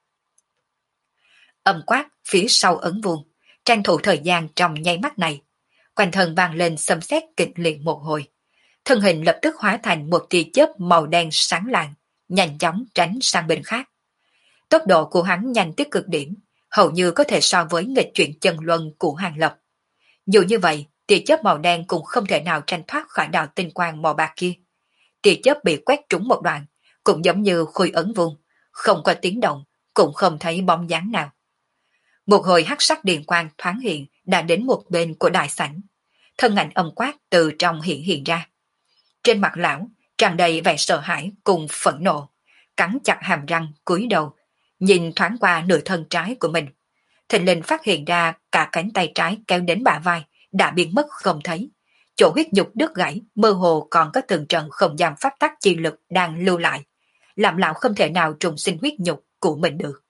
Âm Quát phía sau ấn vuông, tranh thủ thời gian trong nháy mắt này, quanh thân vang lên xâm xét kịch liệt một hồi. Thân hình lập tức hóa thành một tia chớp màu đen sáng lạng, nhanh chóng tránh sang bên khác. Tốc độ của hắn nhanh tới cực điểm, hầu như có thể so với nghịch chuyển chân luân của Hàng Lập. Dù như vậy, tia chớp màu đen cũng không thể nào tranh thoát khỏi đạo tinh quang màu bạc kia. Tia chớp bị quét trúng một đoạn, cũng giống như khôi ấn vuông, không có tiếng động, cũng không thấy bóng dáng nào. Một hồi hắc sắc điện quang thoáng hiện đã đến một bên của đại sảnh. Thân ảnh Âm Quát từ trong hiện ra. Trên mặt lão tràn đầy vẻ sợ hãi cùng phẫn nộ, cắn chặt hàm răng cúi đầu, nhìn thoáng qua nửa thân trái của mình. Thình lình phát hiện ra cả cánh tay trái kéo đến bả vai đã biến mất không thấy. Chỗ huyết nhục đứt gãy mơ hồ còn có từng trận không gian pháp tắc chi lực đang lưu lại, làm lão không thể nào trùng sinh huyết nhục của mình được.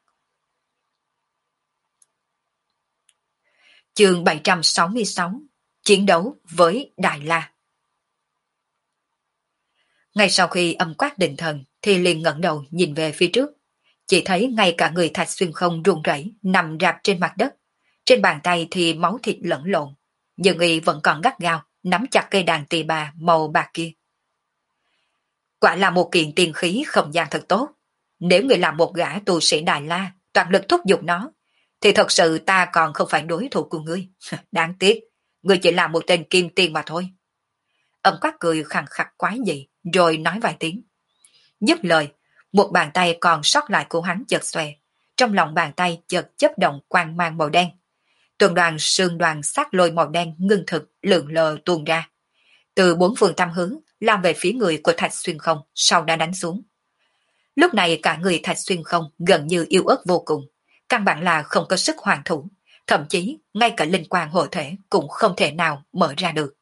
Chương 766: Chiến đấu với Đại La. Ngay sau khi Âm Quát định thần thì liền ngẩng đầu nhìn về phía trước, chỉ thấy ngay cả người Thạch Xuyên Không run rẩy nằm rạp trên mặt đất, trên bàn tay thì máu thịt lẫn lộn, nhưng y vẫn còn gắt gao nắm chặt cây đàn tỳ bà màu bạc kia. Quả là một kiện tiên khí không gian thật tốt. Nếu người làm một gã tu sĩ Đại La, toàn lực thúc giục nó, thì thật sự ta còn không phải đối thủ của ngươi. Đáng tiếc, ngươi chỉ là một tên kim tiên mà thôi. Âm Quát cười khằng khặc quái dị, rồi nói vài tiếng. Dứt lời, một bàn tay còn sót lại của hắn chợt xòe, trong lòng bàn tay chợt chớp động quang mang màu đen. Từng đoàn sương đoàn sát lôi màu đen ngưng thực lượn lờ tuôn ra, từ bốn phương tám hướng lao về phía người của Thạch Xuyên Không, sau đã đánh xuống. Lúc này cả người Thạch Xuyên Không gần như yếu ớt vô cùng, căn bản là không có sức hoàn thủ, thậm chí ngay cả linh quang hộ thể cũng không thể nào mở ra được.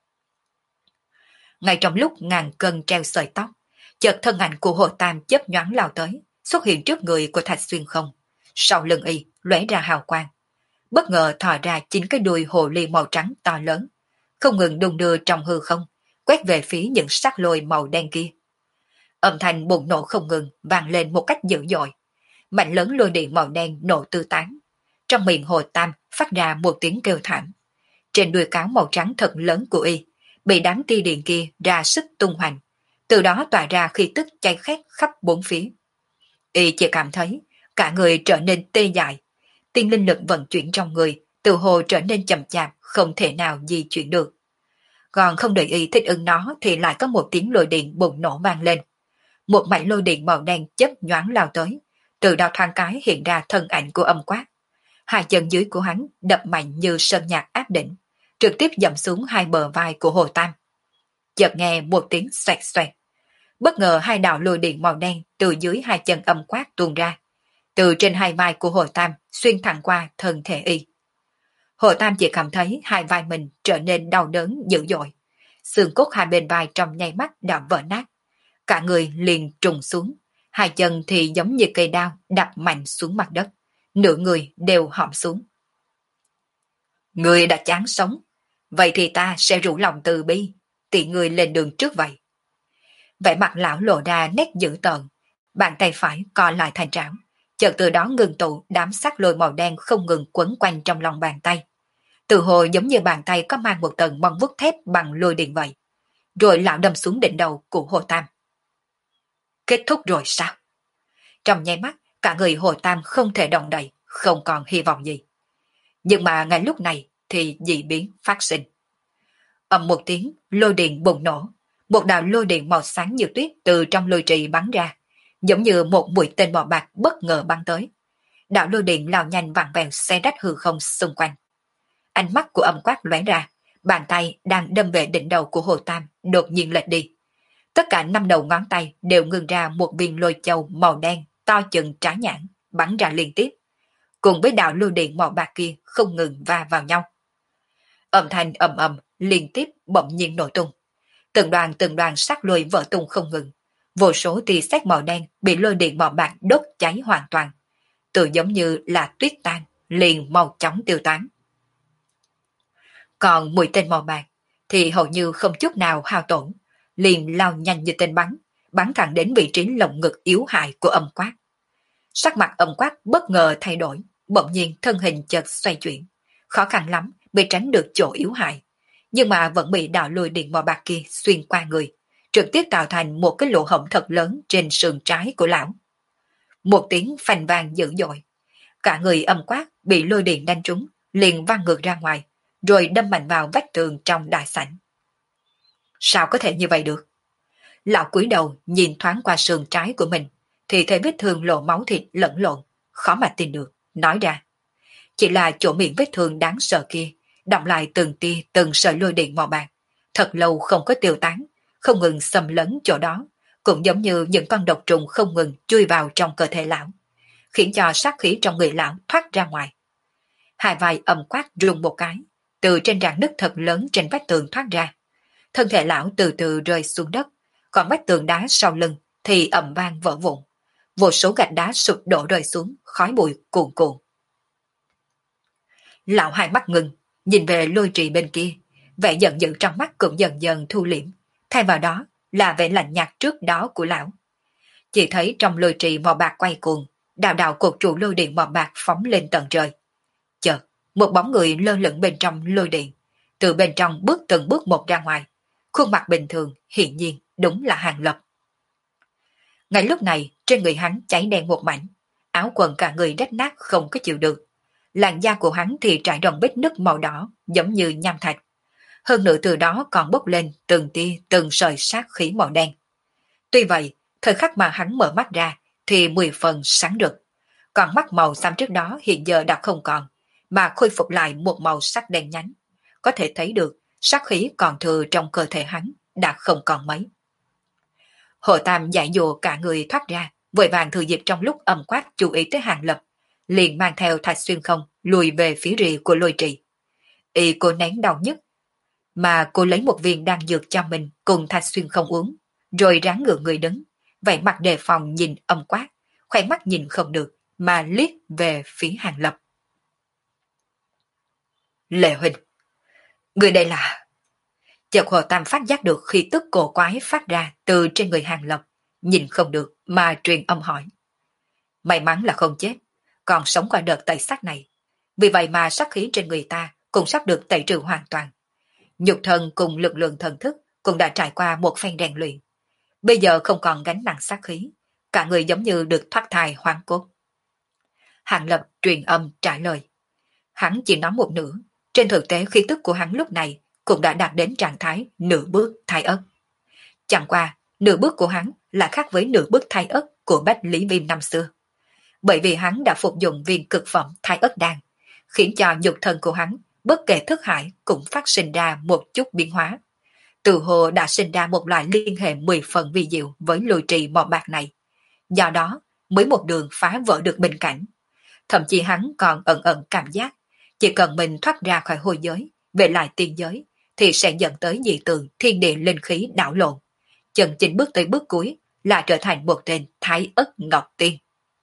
Ngay trong lúc ngàn cân treo sợi tóc, chợt thân ảnh của Hồ Tam chớp nhoáng lao tới, xuất hiện trước người của Thạch Xuyên Không. Sau lưng y lóe ra hào quang, bất ngờ thò ra 9 cái đuôi hồ ly màu trắng to lớn, không ngừng đung đưa trong hư không, quét về phía những sắc lôi màu đen kia. Âm thanh bùng nổ không ngừng vang lên một cách dữ dội, mạnh lớn lôi điện màu đen nổ tứ tán. Trong miệng Hồ Tam phát ra một tiếng kêu thảm. Trên đuôi cáo màu trắng thật lớn của y bị đám tia điện kia ra sức tung hoành, từ đó tỏa ra khí tức cháy khét khắp bốn phía. Y chỉ cảm thấy cả người trở nên tê dại, tiên linh lực vận chuyển trong người từ hồ trở nên chậm chạp, không thể nào di chuyển được. Còn không đợi y thích ứng nó thì lại có một tiếng lôi điện bùng nổ vang lên. Một mảnh lôi điện màu đen chớp nhoáng lao tới, từ đó thoáng cái hiện ra thân ảnh của Âm Quát. Hai chân dưới của hắn đập mạnh như sơn nhạc áp đỉnh, trực tiếp dậm xuống hai bờ vai của Hồ Tam. Chợt nghe một tiếng xoẹt xoẹt, bất ngờ hai đạo lôi điện màu đen từ dưới hai chân Âm Quát tuôn ra, từ trên hai vai của Hồ Tam xuyên thẳng qua thân thể y. Hồ Tam chỉ cảm thấy hai vai mình trở nên đau đớn dữ dội, xương cốt hai bên vai trong nháy mắt đã vỡ nát, cả người liền trùng xuống, hai chân thì giống như cây đao đập mạnh xuống mặt đất, nửa người đều hõm xuống. Người đã chán sống, vậy thì ta sẽ rủ lòng từ bi, tiện người lên đường trước vậy. Vẻ mặt lão lộ ra nét dữ tợn, bàn tay phải co lại thành trảo, chợt từ đó ngừng tụ đám sắc lôi màu đen không ngừng quấn quanh trong lòng bàn tay. Từ hồ giống như bàn tay có mang một tầng băng vút thép bằng lôi điện vậy. Rồi lão đâm xuống đỉnh đầu của Hồ Tam. Kết thúc rồi sao? Trong nháy mắt, cả người Hồ Tam không thể động đậy, không còn hy vọng gì. Nhưng mà ngay lúc này thì dị biến phát sinh. Ầm một tiếng, lôi điện bùng nổ. Một đạo lôi điện màu sáng như tuyết từ trong lôi trì bắn ra, giống như một mũi tên màu bạc bất ngờ bắn tới. Đạo lôi điện lao nhanh vặn vẹo xé rách hư không xung quanh. Ánh mắt của Âm Quát lóe ra, bàn tay đang đâm về đỉnh đầu của Hồ Tam đột nhiên lệch đi. Tất cả 5 đầu ngón tay đều ngưng ra một viên lôi châu màu đen to chừng trái nhãn bắn ra liên tiếp, cùng với đạo lôi điện màu bạc kia không ngừng va vào nhau. Âm thanh ầm ầm liên tiếp bỗng nhiên nổ tung, từng đoàn sắc lôi vỡ tung không ngừng, vô số tia sét màu đen bị lôi điện màu bạc đốt cháy hoàn toàn, tự giống như là tuyết tan liền mau chóng tiêu tán. Còn mũi tên màu bạc thì hầu như không chút nào hao tổn, liền lao nhanh như tên bắn thẳng đến vị trí lồng ngực yếu hại của Âm Quát. Sắc mặt Âm Quát bất ngờ thay đổi, bỗng nhiên thân hình chợt xoay chuyển, khó khăn lắm mới tránh được chỗ yếu hại, nhưng mà vẫn bị đạo lôi điện màu bạc kia xuyên qua người, trực tiếp tạo thành một cái lỗ hổng thật lớn trên sườn trái của lão. Một tiếng phanh vang dữ dội, cả người Âm Quát bị lôi điện đánh trúng, liền văng ngược ra ngoài, rồi đâm mạnh vào vách tường trong đại sảnh. Sao có thể như vậy được? Lão cúi đầu nhìn thoáng qua sườn trái của mình, thì thấy vết thương lộ máu thịt lẫn lộn, khó mà tin được, nói ra. Chỉ là chỗ miệng vết thương đáng sợ kia, đọng lại từng tia từng sợi lôi điện màu bạc, thật lâu không có tiêu tán, không ngừng xâm lấn chỗ đó, cũng giống như những con độc trùng không ngừng chui vào trong cơ thể lão, khiến cho sát khí trong người lão thoát ra ngoài. Hai vai Âm Quát rung một cái, từ trên rạn nứt thật lớn trên vách tường thoát ra. Thân thể lão từ từ rơi xuống đất, còn vách tường đá sau lưng thì ầm vang vỡ vụn. Vô số gạch đá sụp đổ rơi xuống, khói bụi cuồn cuộn. Lão hai mắt ngừng, nhìn về lôi trì bên kia, vẻ giận dữ trong mắt cũng dần dần thu liễm, thay vào đó là vẻ lạnh nhạt trước đó của lão. Chỉ thấy trong lôi trì màu bạc quay cuồng, đạo đạo cột trụ lôi điện màu bạc phóng lên tận trời. Chợt, một bóng người lơ lửng bên trong lôi điện, từ bên trong bước từng bước một ra ngoài. Khuôn mặt bình thường, hiển nhiên đúng là Hàng Lập. Ngay lúc này, trên người hắn cháy đen một mảnh, áo quần cả người rách nát không có chịu được. Làn da của hắn thì trải rộng vết nứt màu đỏ, giống như nham thạch. Hơn nữa từ đó còn bốc lên từng tia từng sợi sát khí màu đen. Tuy vậy, thời khắc mà hắn mở mắt ra thì 10 phần sáng rực. Còn mắt màu xám trước đó hiện giờ đã không còn, mà khôi phục lại một màu sắc đen nhánh. Có thể thấy được sát khí còn thừa trong cơ thể hắn đã không còn mấy. Hồ Tam giải dùa cả người thoát ra, vội vàng thừa dịp trong lúc âm quát chú ý tới Hàng Lập, liền mang theo Thạch Xuyên Không lùi về phía rìa của Lôi Trì. Y cô nén đau nhất, mà cô lấy một viên đan dược cho mình cùng Thạch Xuyên Không uống, rồi ráng ngửa người đứng, vẻ mặt đề phòng nhìn âm quát, khỏe mắt nhìn không được, mà liếc về phía Hàng Lập. Lệ Huynh, người đây là... Chợt Hồ Tam phát giác được khí tức cổ quái phát ra từ trên người Hàng Lập, nhìn không được mà truyền âm hỏi. May mắn là không chết, còn sống qua đợt tẩy sát này. Vì vậy mà sát khí trên người ta cũng sắp được tẩy trừ hoàn toàn. Nhục thân cùng lực lượng thần thức cũng đã trải qua một phen rèn luyện. Bây giờ không còn gánh nặng sát khí, cả người giống như được thoát thai hoang cốt. Hàng Lập truyền âm trả lời. Hắn chỉ nói một nửa, trên thực tế khí tức của hắn lúc này cũng đã đạt đến trạng thái nửa bước thai ất. Chẳng qua, nửa bước của hắn là khác với nửa bước thai ất của Bách Lý Viêm năm xưa. Bởi vì hắn đã phục dụng viên cực phẩm thai ất đan, khiến cho nhục thân của hắn bất kể thức hải cũng phát sinh ra một chút biến hóa. Từ hồ đã sinh ra một loại liên hệ 10 phần vi diệu với Lôi Trì mỏ bạc này. Do đó, mới một đường phá vỡ được bình cảnh. Thậm chí hắn còn ẩn ẩn cảm giác, chỉ cần mình thoát ra khỏi hôi giới, về lại tiên giới, thì sẽ dẫn tới dị tượng thiên địa linh khí đảo lộn. Chân chính bước tới bước cuối là trở thành một tên Thái Ất Ngọc Tiên.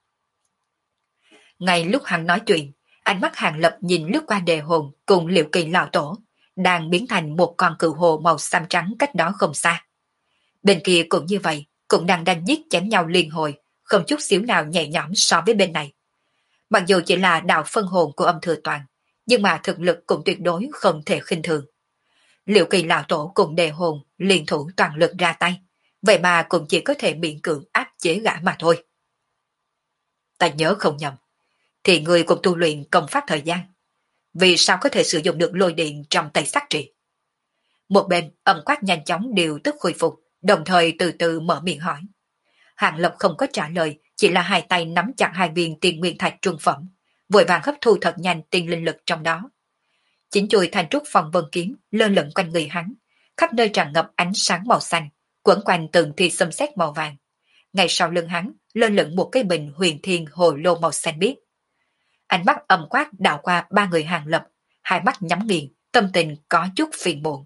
Ngay lúc hắn nói chuyện, ánh mắt Hàng Lập nhìn lướt qua đề hồn cùng Liệu Kỳ lão tổ, đang biến thành một con cừu hồ màu xám trắng cách đó không xa. Bên kia cũng như vậy, cũng đang đánh giết chém nhau liên hồi, không chút xíu nào nhẹ nhõm so với bên này. Mặc dù chỉ là đạo phân hồn của Âm Thừa Toàn, nhưng mà thực lực cũng tuyệt đối không thể khinh thường. Liệu Kỳ lão tổ cùng đề hồn liên thủ toàn lực ra tay, vậy mà cũng chỉ có thể miễn cưỡng áp chế gã mà thôi. Ta nhớ không nhầm, thì người cũng tu luyện công pháp thời gian. Vì sao có thể sử dụng được lôi điện trong tay sát trị? Một bên âm quát nhanh chóng điều tức khôi phục, đồng thời từ từ mở miệng hỏi. Hàng Lập không có trả lời, chỉ là hai tay nắm chặt hai viên tiền nguyên thạch trung phẩm, vội vàng hấp thu thật nhanh tiền linh lực trong đó. Chính chùi thành trúc phong vân kiếm lơ lửng quanh người hắn, khắp nơi tràn ngập ánh sáng màu xanh, quẩn quanh từng thì xâm xét màu vàng. Ngay sau lưng hắn lơ lửng một cái bình huyền thiên hồ lô màu xanh biếc. Ánh mắt âm quát đảo qua ba người Hàng Lập, hai mắt nhắm nghiền, tâm tình có chút phiền muộn.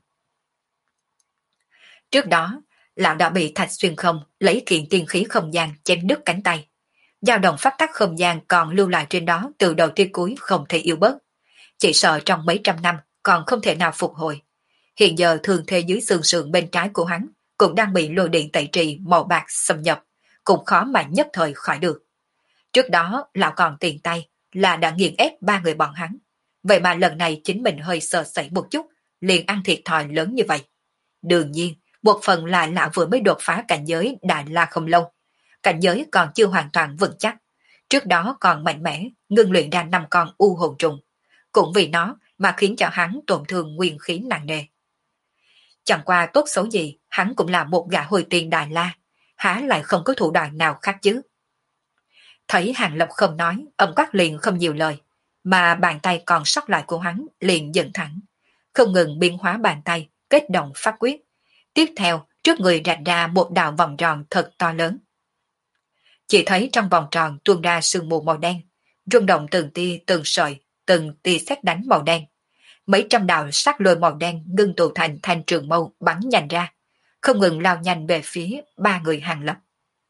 Trước đó, lão đã bị Thạch Xuyên Không lấy kiện tiên khí không gian chém đứt cánh tay. Dao động pháp tắc không gian còn lưu lại trên đó từ đầu tới cuối không thể yếu bớt. Chỉ sợ trong mấy trăm năm còn không thể nào phục hồi. Hiện giờ thường thế dưới xương sườn bên trái của hắn cũng đang bị lôi điện tẩy trì màu bạc xâm nhập, cũng khó mà nhất thời khỏi được. Trước đó lão còn tiền tay là đã nghiền ép ba người bọn hắn. Vậy mà lần này chính mình hơi sợ sẩy một chút, liền ăn thiệt thòi lớn như vậy. Đương nhiên, một phần là lão vừa mới đột phá cảnh giới Đại La không lâu. Cảnh giới còn chưa hoàn toàn vững chắc. Trước đó còn mạnh mẽ, ngưng luyện ra 5 con u hồn trùng. Cũng vì nó mà khiến cho hắn tổn thương nguyên khí nặng nề. Chẳng qua tốt xấu gì, hắn cũng là một gã hồi tiên Đại La, há lại không có thủ đoạn nào khác chứ. Thấy Hàng Lập không nói, ông quát liền không nhiều lời, mà bàn tay còn sót lại của hắn liền dựng thẳng, không ngừng biến hóa bàn tay, kết động pháp quyết. Tiếp theo, trước người rạch ra một đạo vòng tròn thật to lớn. Chỉ thấy trong vòng tròn tuôn ra sương mù màu đen, rung động từng tia từng sợi, từng tia sét đánh màu đen. Mấy trăm đạo sắc lôi màu đen ngưng tụ thành thanh trường mâu bắn nhanh ra, không ngừng lao nhanh về phía ba người Hàng Lập.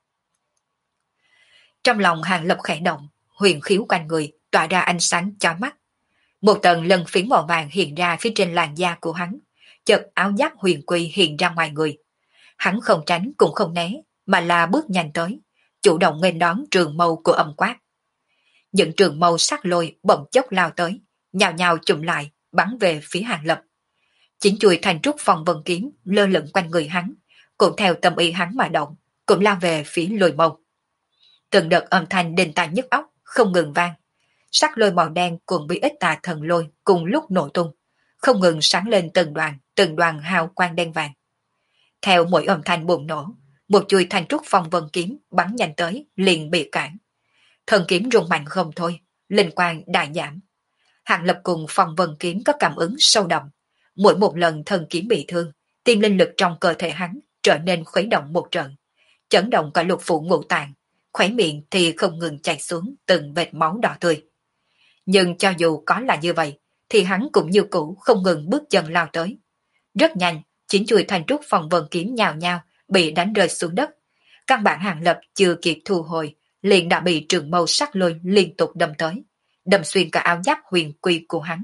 Trong lòng Hàng Lập khẽ động, huyền khiếu quanh người tỏa ra ánh sáng chói mắt. Một tầng lân phiến màu vàng hiện ra phía trên làn da của hắn, chợt áo giáp huyền quy hiện ra ngoài người. Hắn không tránh cũng không né, mà là bước nhanh tới, chủ động nghênh đón trường mâu của âm quát. Những trường mâu sắc lôi bỗng chốc lao tới, nhào nhào chụm lại, bắn về phía Hàng Lập. Chính chùi thành trúc phong vân kiếm lơ lửng quanh người hắn, cũng theo tâm ý hắn mà động, cũng lao về phía lôi mâu. Từng đợt âm thanh đinh tai nhức óc không ngừng vang. Sắc lôi màu đen cùng bị ít tà thần lôi cùng lúc nổ tung, không ngừng sáng lên từng đoàn hào quang đen vàng. Theo mỗi âm thanh bùng nổ, một chuôi thanh trúc phong vân kiếm bắn nhanh tới liền bị cản. Thần kiếm rung mạnh không thôi, linh quang đại giảm. Hàng Lập cùng phong vân kiếm có cảm ứng sâu đậm. Mỗi một lần thần kiếm bị thương, tiên linh lực trong cơ thể hắn trở nên khuấy động một trận, chấn động cả lục phủ ngũ tạng, khóe miệng thì không ngừng chảy xuống từng vệt máu đỏ tươi. Nhưng cho dù có là như vậy, thì hắn cũng như cũ không ngừng bước chân lao tới. Rất nhanh, chín chuôi thanh trúc phong vân kiếm nhào nhào bị đánh rơi xuống đất. Căn bản Hàng Lập chưa kịp thu hồi, liền đã bị trường mâu sắc lôi liên tục đâm tới, đâm xuyên cả áo giáp huyền quy của hắn.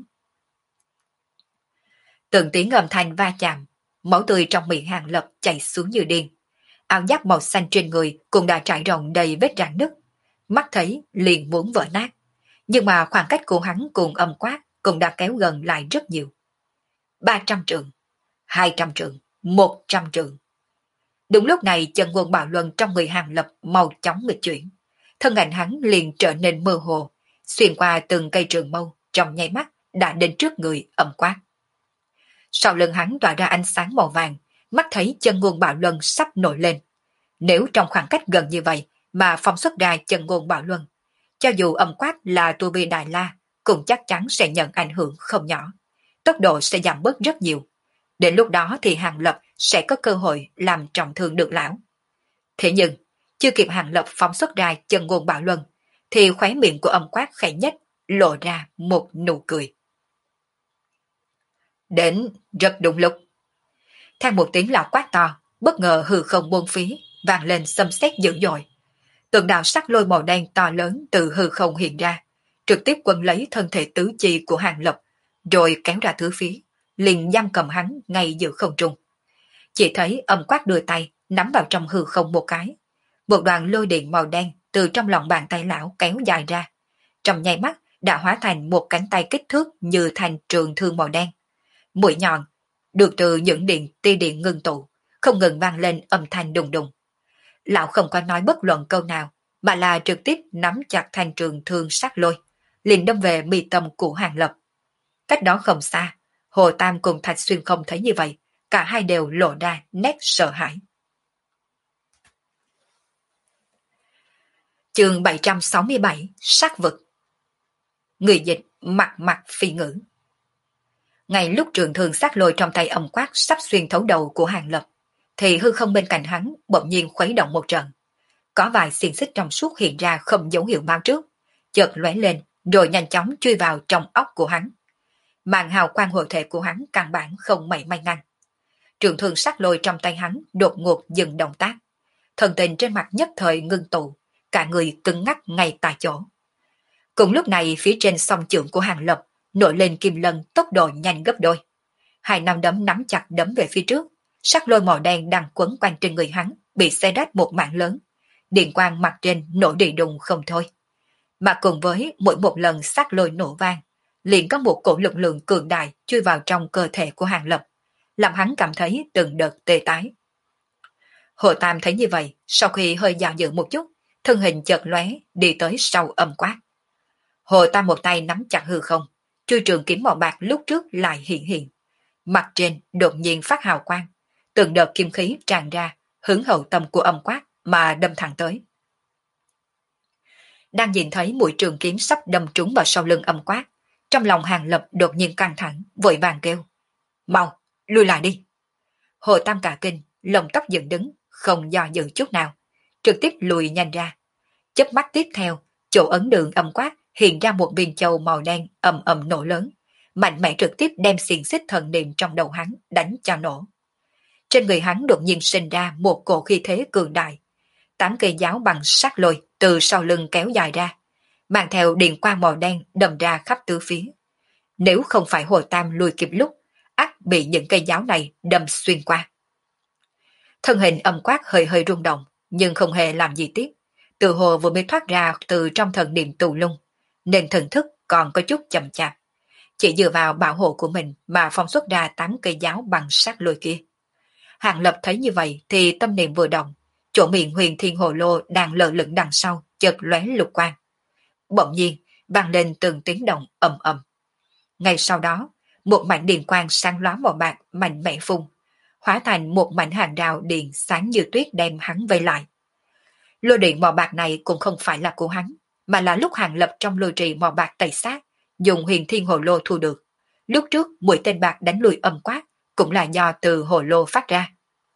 Từng tiếng âm thanh va chạm, máu tươi trong miệng Hàng Lập chảy xuống như điên. Áo giáp màu xanh trên người cũng đã trải rộng đầy vết rạn nứt, mắt thấy liền muốn vỡ nát. Nhưng mà khoảng cách của hắn cùng âm quát cũng đã kéo gần lại rất nhiều. 300 trượng, 200 trượng, 100 trượng. Đúng lúc này chân quân bạo luân trong người Hàng Lập mau chóng nghịch chuyển. Thân ảnh hắn liền trở nên mơ hồ, xuyên qua từng cây trường mâu, trong nháy mắt đã đến trước người âm quát. Sau lưng hắn tỏa ra ánh sáng màu vàng, mắt thấy chân nguồn bạo luân sắp nổi lên. Nếu trong khoảng cách gần như vậy mà phóng xuất ra chân nguồn bạo luân, cho dù âm quát là tu vi Đại La, cũng chắc chắn sẽ nhận ảnh hưởng không nhỏ. Tốc độ sẽ giảm bớt rất nhiều. Đến lúc đó thì Hàng Lập sẽ có cơ hội làm trọng thương được lão. Thế nhưng, chưa kịp Hàng Lập phóng xuất ra chân nguồn bạo luân, thì khóe miệng của âm quát khẽ nhất lộ ra một nụ cười. Đến rất đúng lúc. Theo một tiếng lão quát to, bất ngờ hư không buông phí, vang lên xâm xét dữ dội. Tượng đạo sắc lôi màu đen to lớn từ hư không hiện ra, trực tiếp quấn lấy thân thể tứ chi của Hàng Lập, rồi kéo ra thứ phía, liền giam cầm hắn ngay giữa không trung. Chỉ thấy âm quát đưa tay, nắm vào trong hư không một cái. Một đoàn lôi điện màu đen từ trong lòng bàn tay lão kéo dài ra. Trong nháy mắt đã hóa thành một cánh tay kích thước như thành trường thương màu đen. Mũi nhọn, được từ những tia điện ngưng tụ, không ngừng vang lên âm thanh đùng đùng. Lão không có nói bất luận câu nào, mà là trực tiếp nắm chặt thanh trường thương sắc lôi, liền đâm về mi tâm của Hàng Lập. Cách đó không xa, Hồ Tam cùng Thạch Xuyên không thấy như vậy, cả hai đều lộ ra nét sợ hãi. Chương 767, sát vực. Người dịch mặt mặt phi ngữ. Ngay lúc trường thương sát lôi trong tay âm quát sắp xuyên thấu đầu của Hàng Lập, thì hư không bên cạnh hắn bỗng nhiên khuấy động một trận. Có vài xiềng xích trong suốt hiện ra không dấu hiệu báo trước, chợt lóe lên rồi nhanh chóng chui vào trong óc của hắn. Màn hào quang hộ thể của hắn căn bản không mảy may ngăn. Trường thương sát lôi trong tay hắn đột ngột dừng động tác. Thần tình trên mặt nhất thời ngưng tụ, cả người cứng ngắc ngay tại chỗ. Cùng lúc này phía trên song chưởng của Hàng Lập nổi lên kim lân tốc độ nhanh gấp đôi. Hai nắm đấm nắm chặt đấm về phía trước, sắc lôi màu đen đang quấn quanh trên người hắn bị xé rách một mảng lớn. Điện quang mặt trên nổi đi đùng không thôi. Mà cùng với mỗi một lần sắc lôi nổ vang, liền có một cổ lực lượng cường đại chui vào trong cơ thể của Hàng Lập, làm hắn cảm thấy từng đợt tê tái. Hồ Tam thấy như vậy, sau khi hơi dò dự một chút, thân hình chợt lóe đi tới sau âm quát. Hồ Tam một tay nắm chặt hư không, chuôi trường kiếm màu bạc lúc trước lại hiện hiện. Mặt trên đột nhiên phát hào quang, từng đợt kim khí tràn ra, hướng hậu tâm của âm quát mà đâm thẳng tới. Đang nhìn thấy mũi trường kiếm sắp đâm trúng vào sau lưng âm quát, trong lòng Hàng Lập đột nhiên căng thẳng, vội vàng kêu: "Mau, lùi lại đi!" Hồ Tam cả kinh, lông tóc dựng đứng, không do dự chút nào, trực tiếp lùi nhanh ra. Chớp mắt tiếp theo, chỗ ấn đường âm quát hiện ra một viên châu màu đen ầm ầm nổ lớn, mạnh mẽ trực tiếp đem xiềng xích thần niệm trong đầu hắn đánh cho nổ. Trên người hắn đột nhiên sinh ra một cổ khí thế cường đại. 8 cây giáo bằng sắt lôi từ sau lưng kéo dài ra, mang theo điện quang màu đen đâm ra khắp tứ phía. Nếu không phải Hồ Tam lùi kịp lúc, ắt bị những cây giáo này đâm xuyên qua. Thân hình âm quát hơi hơi rung động, nhưng không hề làm gì tiếp. Tự hồ vừa mới thoát ra từ trong thần niệm tù lung, nên thần thức còn có chút chậm chạp. Chỉ dựa vào bảo hộ của mình mà phóng xuất ra 8 cây giáo bằng sắt lôi kia. Hàng Lập thấy như vậy thì tâm niệm vừa động, chỗ miệng Huyền Thiên Hồ Lô đang lơ lửng đằng sau chợt lóe lục quang. Bỗng nhiên vang lên từng tiếng động ầm ầm. Ngay sau đó, một mảnh điện quang sáng lóa màu bạc mạnh mẽ phun, hóa thành một mảnh hàng rào điện sáng như tuyết đem hắn vây lại. Lôi điện màu bạc này cũng không phải là của hắn, mà là lúc Hàng Lập trong lôi trì màu bạc tẩy sát, dùng Huyền Thiên Hồ Lô thu được. Lúc trước mũi tên bạc đánh lùi âm quát cũng là do từ hồ lô phát ra.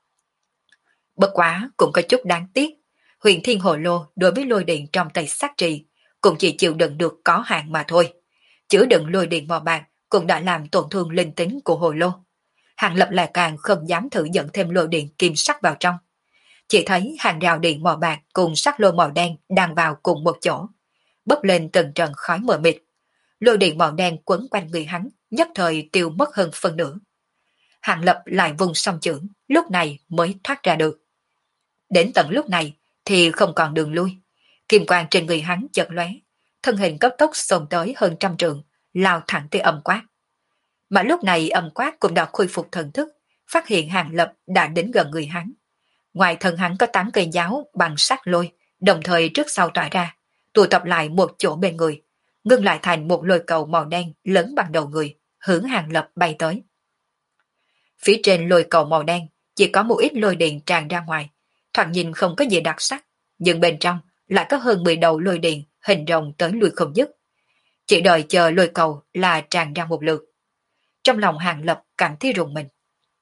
Bất quá cũng có chút đáng tiếc, Huyền Thiên Hồ Lô đối với lôi điện trong tẩy sát trì cũng chỉ chịu đựng được có hạn mà thôi. Chứa đựng lôi điện màu bạc cũng đã làm tổn thương linh tính của hồ lô. Hàng Lập lại càng không dám thử dẫn thêm lôi điện kim sắc vào trong. Chỉ thấy hàng rào điện màu bạc cùng sắc lôi màu đen đang vào cùng một chỗ, bốc lên từng trận khói mờ mịt. Lôi điện màu đen quấn quanh người hắn, nhất thời tiêu mất hơn phân nửa. Hàng Lập lại vùng song chưởng, lúc này mới thoát ra được. Đến tận lúc này thì không còn đường lui. Kim quang trên người hắn chợt lóe, thân hình cấp tốc xông tới hơn 100 trượng, lao thẳng tới Âm Quát. Mà lúc này Âm Quát cũng đã khôi phục thần thức, phát hiện Hàng Lập đã đến gần người hắn. Ngoài thân hắn có 8 cây giáo bằng sắc lôi, đồng thời trước sau tỏa ra, tụ tập lại một chỗ bên người, ngưng lại thành một lôi cầu màu đen lớn bằng đầu người, hướng Hàng Lập bay tới. Phía trên lôi cầu màu đen chỉ có một ít lôi điện tràn ra ngoài, thoạt nhìn không có gì đặc sắc, nhưng bên trong lại có hơn 10 đầu lôi điện hình rồng tới lui không dứt. Chỉ đợi chờ lôi cầu là tràn ra một lượt. Trong lòng Hàng Lập cảm thấy rùng mình.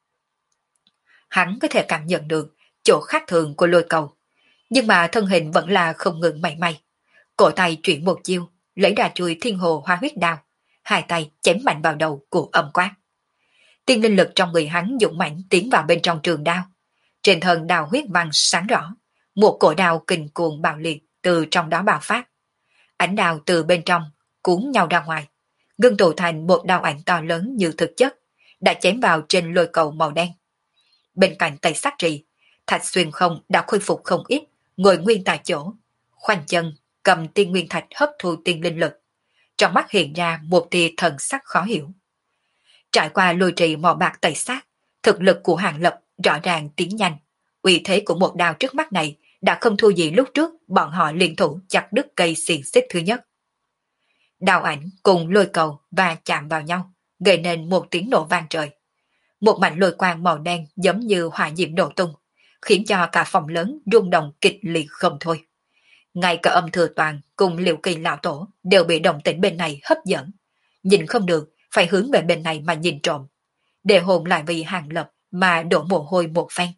Hắn có thể cảm nhận được chỗ khác thường của lôi cầu, nhưng mà thân hình vẫn là không ngừng mảy may. Cổ tay chuyển một chiêu, lấy ra chuôi Thiên Hồ Hoa Huyết Đao, hai tay chém mạnh vào đầu của Âm Quát. Tiên linh lực trong người hắn dũng mãnh tiến vào bên trong trường đao. Trên thân đao huyết văn sáng rõ, một cổ đao kình cuồng bạo liệt từ trong đó bạo phát. Ánh đao từ bên trong cuốn nhau ra ngoài, ngưng tụ thành một đao ảnh to lớn như thực chất, đã chém vào trên lôi cầu màu đen. Bên cạnh tay sát trì, Thạch Xuyên Không đã khôi phục không ít, ngồi nguyên tại chỗ, khoanh chân cầm tiên nguyên thạch hấp thu tiên linh lực. Trong mắt hiện ra một tia thần sắc khó hiểu. Trải qua lôi trì màu bạc tẩy sát, thực lực của Hàng Lập rõ ràng tiến nhanh. Uy thế của một đao trước mắt này đã không thua gì lúc trước bọn họ liên thủ chặt đứt cây xiềng xích thứ nhất. Đao ảnh cùng lôi cầu và chạm vào nhau, gây nên một tiếng nổ vang trời. Một mảnh lôi quang màu đen giống như hỏa diệm nổ tung, khiến cho cả phòng lớn rung động kịch liệt không thôi. Ngay cả Âm Thừa Toàn cùng Liệu Kỳ lão tổ đều bị động tĩnh bên này hấp dẫn, nhìn không được phải hướng về bên này mà nhìn trộm, để hồn lại vì Hàng Lập mà đổ mồ hôi một phen.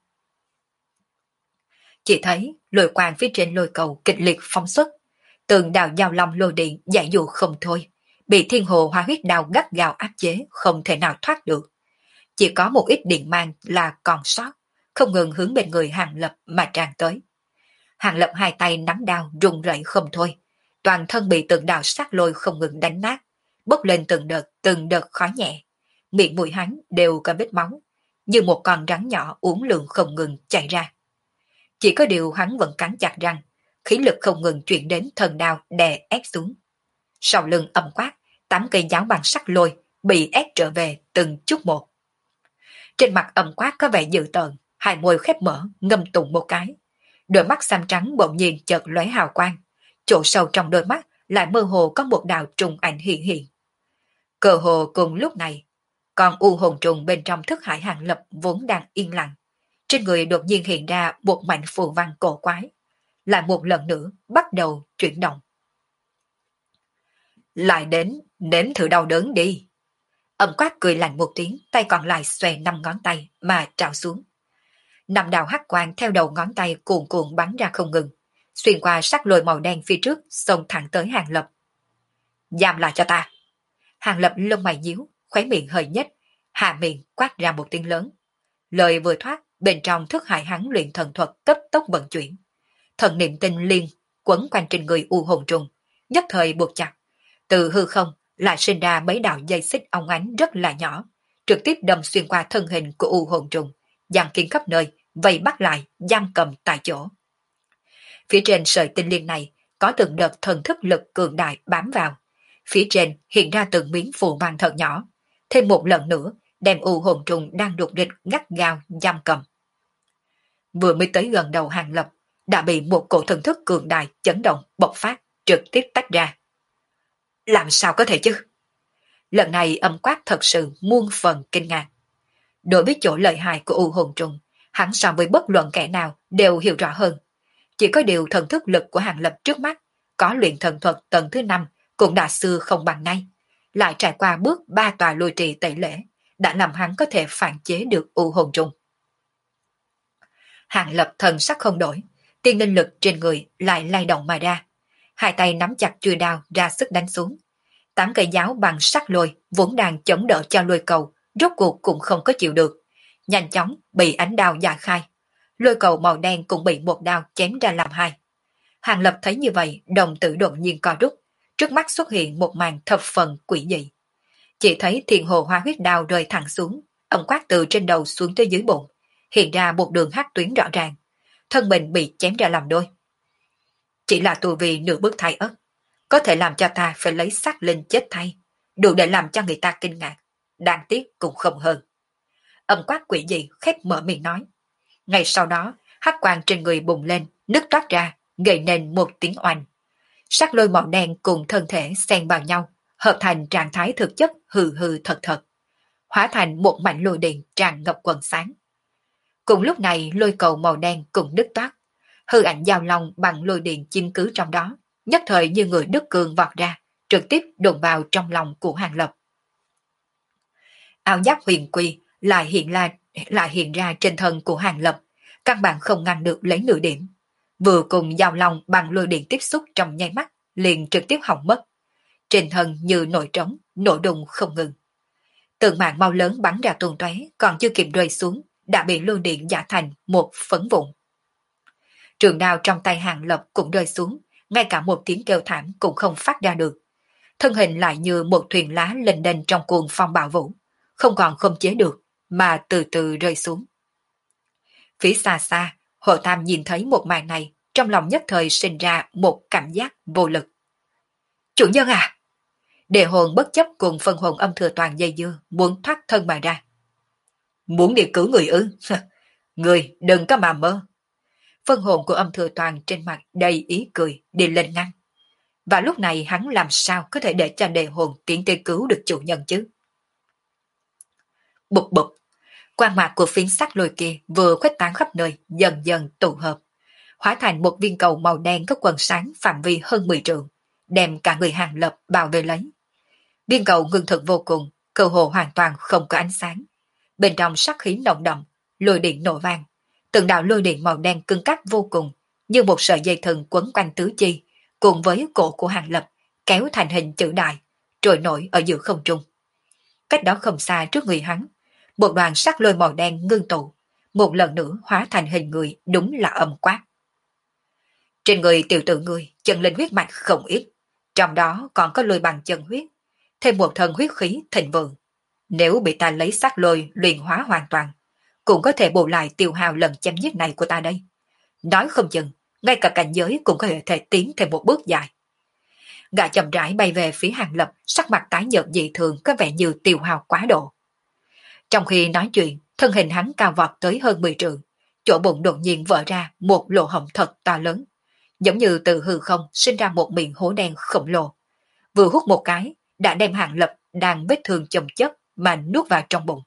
Chỉ thấy lôi quang phía trên lôi cầu kịch liệt phóng xuất, từng đạo giao long lôi điện giải dụ không thôi, bị Thiên Hồ Hoa Huyết Đao gắt gao áp chế, không thể nào thoát được. Chỉ có một ít điện mang là còn sót, không ngừng hướng bên người Hàng Lập mà tràn tới. Hàng Lập hai tay nắm đao run rẩy không thôi, toàn thân bị từng đạo sát lôi không ngừng đánh nát, bốc lên từng đợt khói nhẹ. Miệng mũi hắn đều có vết máu, như một con rắn nhỏ uốn lượn không ngừng chạy ra. Chỉ có điều hắn vẫn cắn chặt răng, khí lực không ngừng chuyển đến thần đao đè ép xuống. Sau lưng Âm Quát, 8 cây giáo bằng sắc lôi bị ép trở về từng chút một. Trên mặt Âm Quát có vẻ dữ tợn, hai môi khép mở, ngâm tụng một cái. Đôi mắt xám trắng bỗng nhiên chợt lóe hào quang, chỗ sâu trong đôi mắt lại mơ hồ có một đạo trùng ảnh hiện hiện. Cơ hồ cùng lúc này, con u hồn trùng bên trong thức hải Hàng Lập vốn đang yên lặng, trên người đột nhiên hiện ra một mảnh phù văn cổ quái, lại một lần nữa bắt đầu chuyển động. Lại đến, nếm thử đau đớn đi. Âm Quát cười lạnh một tiếng, tay còn lại xòe 5 ngón tay mà trào xuống. 5 đạo hắc quang theo đầu ngón tay cuồn cuộn bắn ra không ngừng, xuyên qua sắc lôi màu đen phía trước, xông thẳng tới Hàng Lập. Giam lại cho ta. Hàng Lập lông mày nhíu, khóe miệng hơi nhếch, hạ miệng quát ra một tiếng lớn. Lời vừa thoát, bên trong thức hải hắn luyện thần thuật cấp tốc vận chuyển. Thần niệm tinh liên quấn quanh trên người u hồn trùng, nhất thời buộc chặt. Từ hư không lại sinh ra mấy đạo dây xích óng ánh rất là nhỏ, trực tiếp đâm xuyên qua thân hình của u hồn trùng, giăng kín khắp nơi, vây bắt lại, giam cầm tại chỗ. Phía trên sợi tinh liên này có từng đợt thần thức lực cường đại bám vào. Phía trên hiện ra từng miếng phù văn thật nhỏ, thêm một lần nữa đem u hồn trùng đang đột địch gắt gao giam cầm. vừa mới tới gần đầu Hàng Lập, đã bị một cổ thần thức cường đại chấn động bộc phát, trực tiếp tách ra. Làm sao có thể chứ? Lần này âm quát thật sự muôn phần kinh ngạc. Đối với chỗ lợi hại của U hồn trùng, hắn so với bất luận kẻ nào đều hiểu rõ hơn. Chỉ có điều thần thức lực của Hàng Lập trước mắt, có luyện thần thuật tầng thứ 5 cũng đã xưa không bằng nay. Lại trải qua bước 3 tòa lôi trì tẩy lễ, đã làm hắn có thể phản chế được U hồn trùng. Hàng Lập thần sắc không đổi, tiên linh lực trên người lại lay động mà ra. Hai tay nắm chặt chuôi đao ra sức đánh xuống. 8 cây giáo bằng sắt lôi vốn đang chống đỡ cho lôi cầu, rốt cuộc cũng không có chịu được. Nhanh chóng bị ánh đao dạ khai. Lôi cầu màu đen cũng bị một đao chém ra làm hai. Hàng Lập thấy như vậy, đồng tử đột nhiên co rút, trước mắt xuất hiện một màn thập phần quỷ dị. Chỉ thấy thiền hồ hoa huyết đao rơi thẳng xuống, ống quát từ trên đầu xuống tới dưới bụng, hiện ra một đường hắc tuyến rõ ràng. Thân mình bị chém ra làm đôi. Chỉ là tu vi nửa bước thái ất, có thể làm cho ta phải lấy xác linh chết thay, đủ để làm cho người ta kinh ngạc, đáng tiếc cũng không hơn. Âm quát quỷ dị khép mở miệng nói. Ngay sau đó, hắc quang trên người bùng lên, nứt toát ra, gây nên một tiếng oanh. Sắc lôi màu đen cùng thân thể xen vào nhau, hợp thành trạng thái thực chất hừ hừ thật thật, hóa thành một mảnh lôi điện tràn ngập quần sáng. Cùng lúc này lôi cầu màu đen cũng nứt toát, hư ảnh giao long bằng lôi điện chiếm cứ trong đó, nhất thời như người đứt cường vọt ra, trực tiếp đụng vào trong lòng của Hàng Lập. Áo giáp huyền quy lại hiện ra trên thân của Hàng Lập, căn bản không ngăn được lấy nửa điểm. Vừa cùng giao long bằng lôi điện tiếp xúc trong nháy mắt, liền trực tiếp hỏng mất. Trên thân như nổi trống, nổ đùng không ngừng. Từng mảng mau lớn bắn ra tung tóe, còn chưa kịp rơi xuống, đã bị lôi điện giả thành một phấn vụn. Trường đao trong tay Hàng Lập cũng rơi xuống, ngay cả một tiếng kêu thảm cũng không phát ra được. Thân hình lại như một thuyền lá lênh đênh trong cuồng phong bạo vũ, không còn khống chế được, mà từ từ rơi xuống. Phía xa xa, Hồ Tam nhìn thấy một màn này, trong lòng nhất thời sinh ra một cảm giác vô lực. Chủ nhân à! Đề hồn bất chấp cùng phân hồn âm thừa toàn dây dưa, muốn thoát thân mà ra. Muốn đi cứu người ư? Người đừng có mà mơ. Phân hồn của âm thừa toàn trên mặt đầy ý cười, đi lên ngăn. Và lúc này hắn làm sao có thể để cho đề hồn tiến tới cứu được chủ nhân chứ? Bụp bụp, quang mạc của phiến sắt lôi kia vừa khuếch tán khắp nơi, dần dần tụ hợp, hóa thành một viên cầu màu đen có quần sáng phạm vi hơn 10 trượng, đem cả người Hàng Lập bảo vệ lấy. Viên cầu ngưng thực vô cùng, cơ hồ hoàn toàn không có ánh sáng. Bên trong sắc khí nồng đậm, lôi điện nổ vang, từng đạo lôi điện màu đen cứng cáp vô cùng, như một sợi dây thừng quấn quanh tứ chi, cùng với cổ của Hàng Lập kéo thành hình chữ đại, trôi nổi ở giữa không trung. Cách đó không xa trước người hắn, một đoàn sắc lôi màu đen ngưng tụ, một lần nữa hóa thành hình người, đúng là âm quát. Trên người tiểu tử người chân linh huyết mạch không ít, trong đó còn có lôi bằng chân huyết, thêm một thần huyết khí thịnh vượng. Nếu bị ta lấy sắc lôi luyện hóa hoàn toàn, cũng có thể bù lại tiêu hao lần chém giết này của ta đây. Nói không chừng, ngay cả cảnh giới cũng có thể tiến thêm một bước dài. Gã chậm rãi bay về phía Hàng Lập, sắc mặt tái nhợt dị thường, có vẻ như tiêu hao quá độ. Trong khi nói chuyện, thân hình hắn cao vọt tới hơn 10 trượng, chỗ bụng đột nhiên vỡ ra một lỗ hổng thật to lớn, giống như từ hư không sinh ra một miệng hố đen khổng lồ. Vừa hút một cái, đã đem Hàng Lập đang vết thương chồng chất mà nuốt vào trong bụng.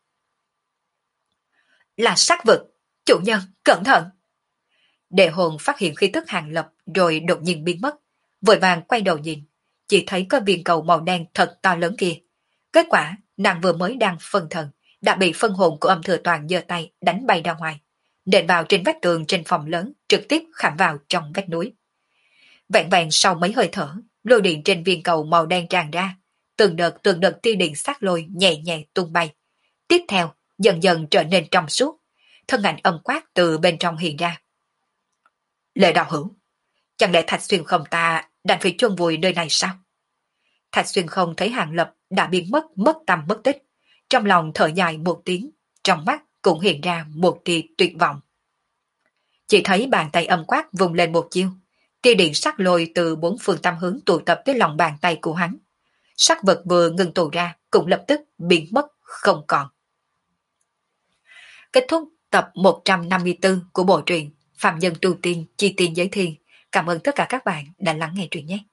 Là sát vực, chủ nhân, cẩn thận! Đệ hồn phát hiện khí tức Hàng Lập rồi đột nhiên biến mất, vội vàng quay đầu nhìn, chỉ thấy có viên cầu màu đen thật to lớn kia. Kết quả, nàng vừa mới đang phân thần, đã bị phân hồn của âm thừa toàn giơ tay đánh bay ra ngoài, nện vào trên vách tường trên phòng lớn, trực tiếp khảm vào trong vách núi. Vẹn vẹn sau mấy hơi thở, lôi điện trên viên cầu màu đen tràn ra, từng đợt tia điện sát lôi nhẹ nhẹ tung bay. Tiếp theo, dần dần trở nên trong suốt, thân ảnh âm quát từ bên trong hiện ra. Lệ đạo hữu, chẳng lẽ Thạch Xuyên không ta đành phải chôn vùi nơi này sao? Thạch Xuyên không thấy Hàng Lập đã biến mất tăm mất tích, trong lòng thở dài một tiếng, trong mắt cũng hiện ra một tia tuyệt vọng. Chỉ thấy bàn tay âm quát vùng lên một chiêu, tia điện sắc lôi từ bốn phương tám hướng tụ tập tới lòng bàn tay của hắn. Sắc vật vừa ngừng tụ ra cũng lập tức biến mất không còn. Kết thúc tập 154 của bộ truyện Phạm Nhân Tu Tiên Chi Tiên Giới Thiên. Cảm ơn tất cả các bạn đã lắng nghe truyện nhé.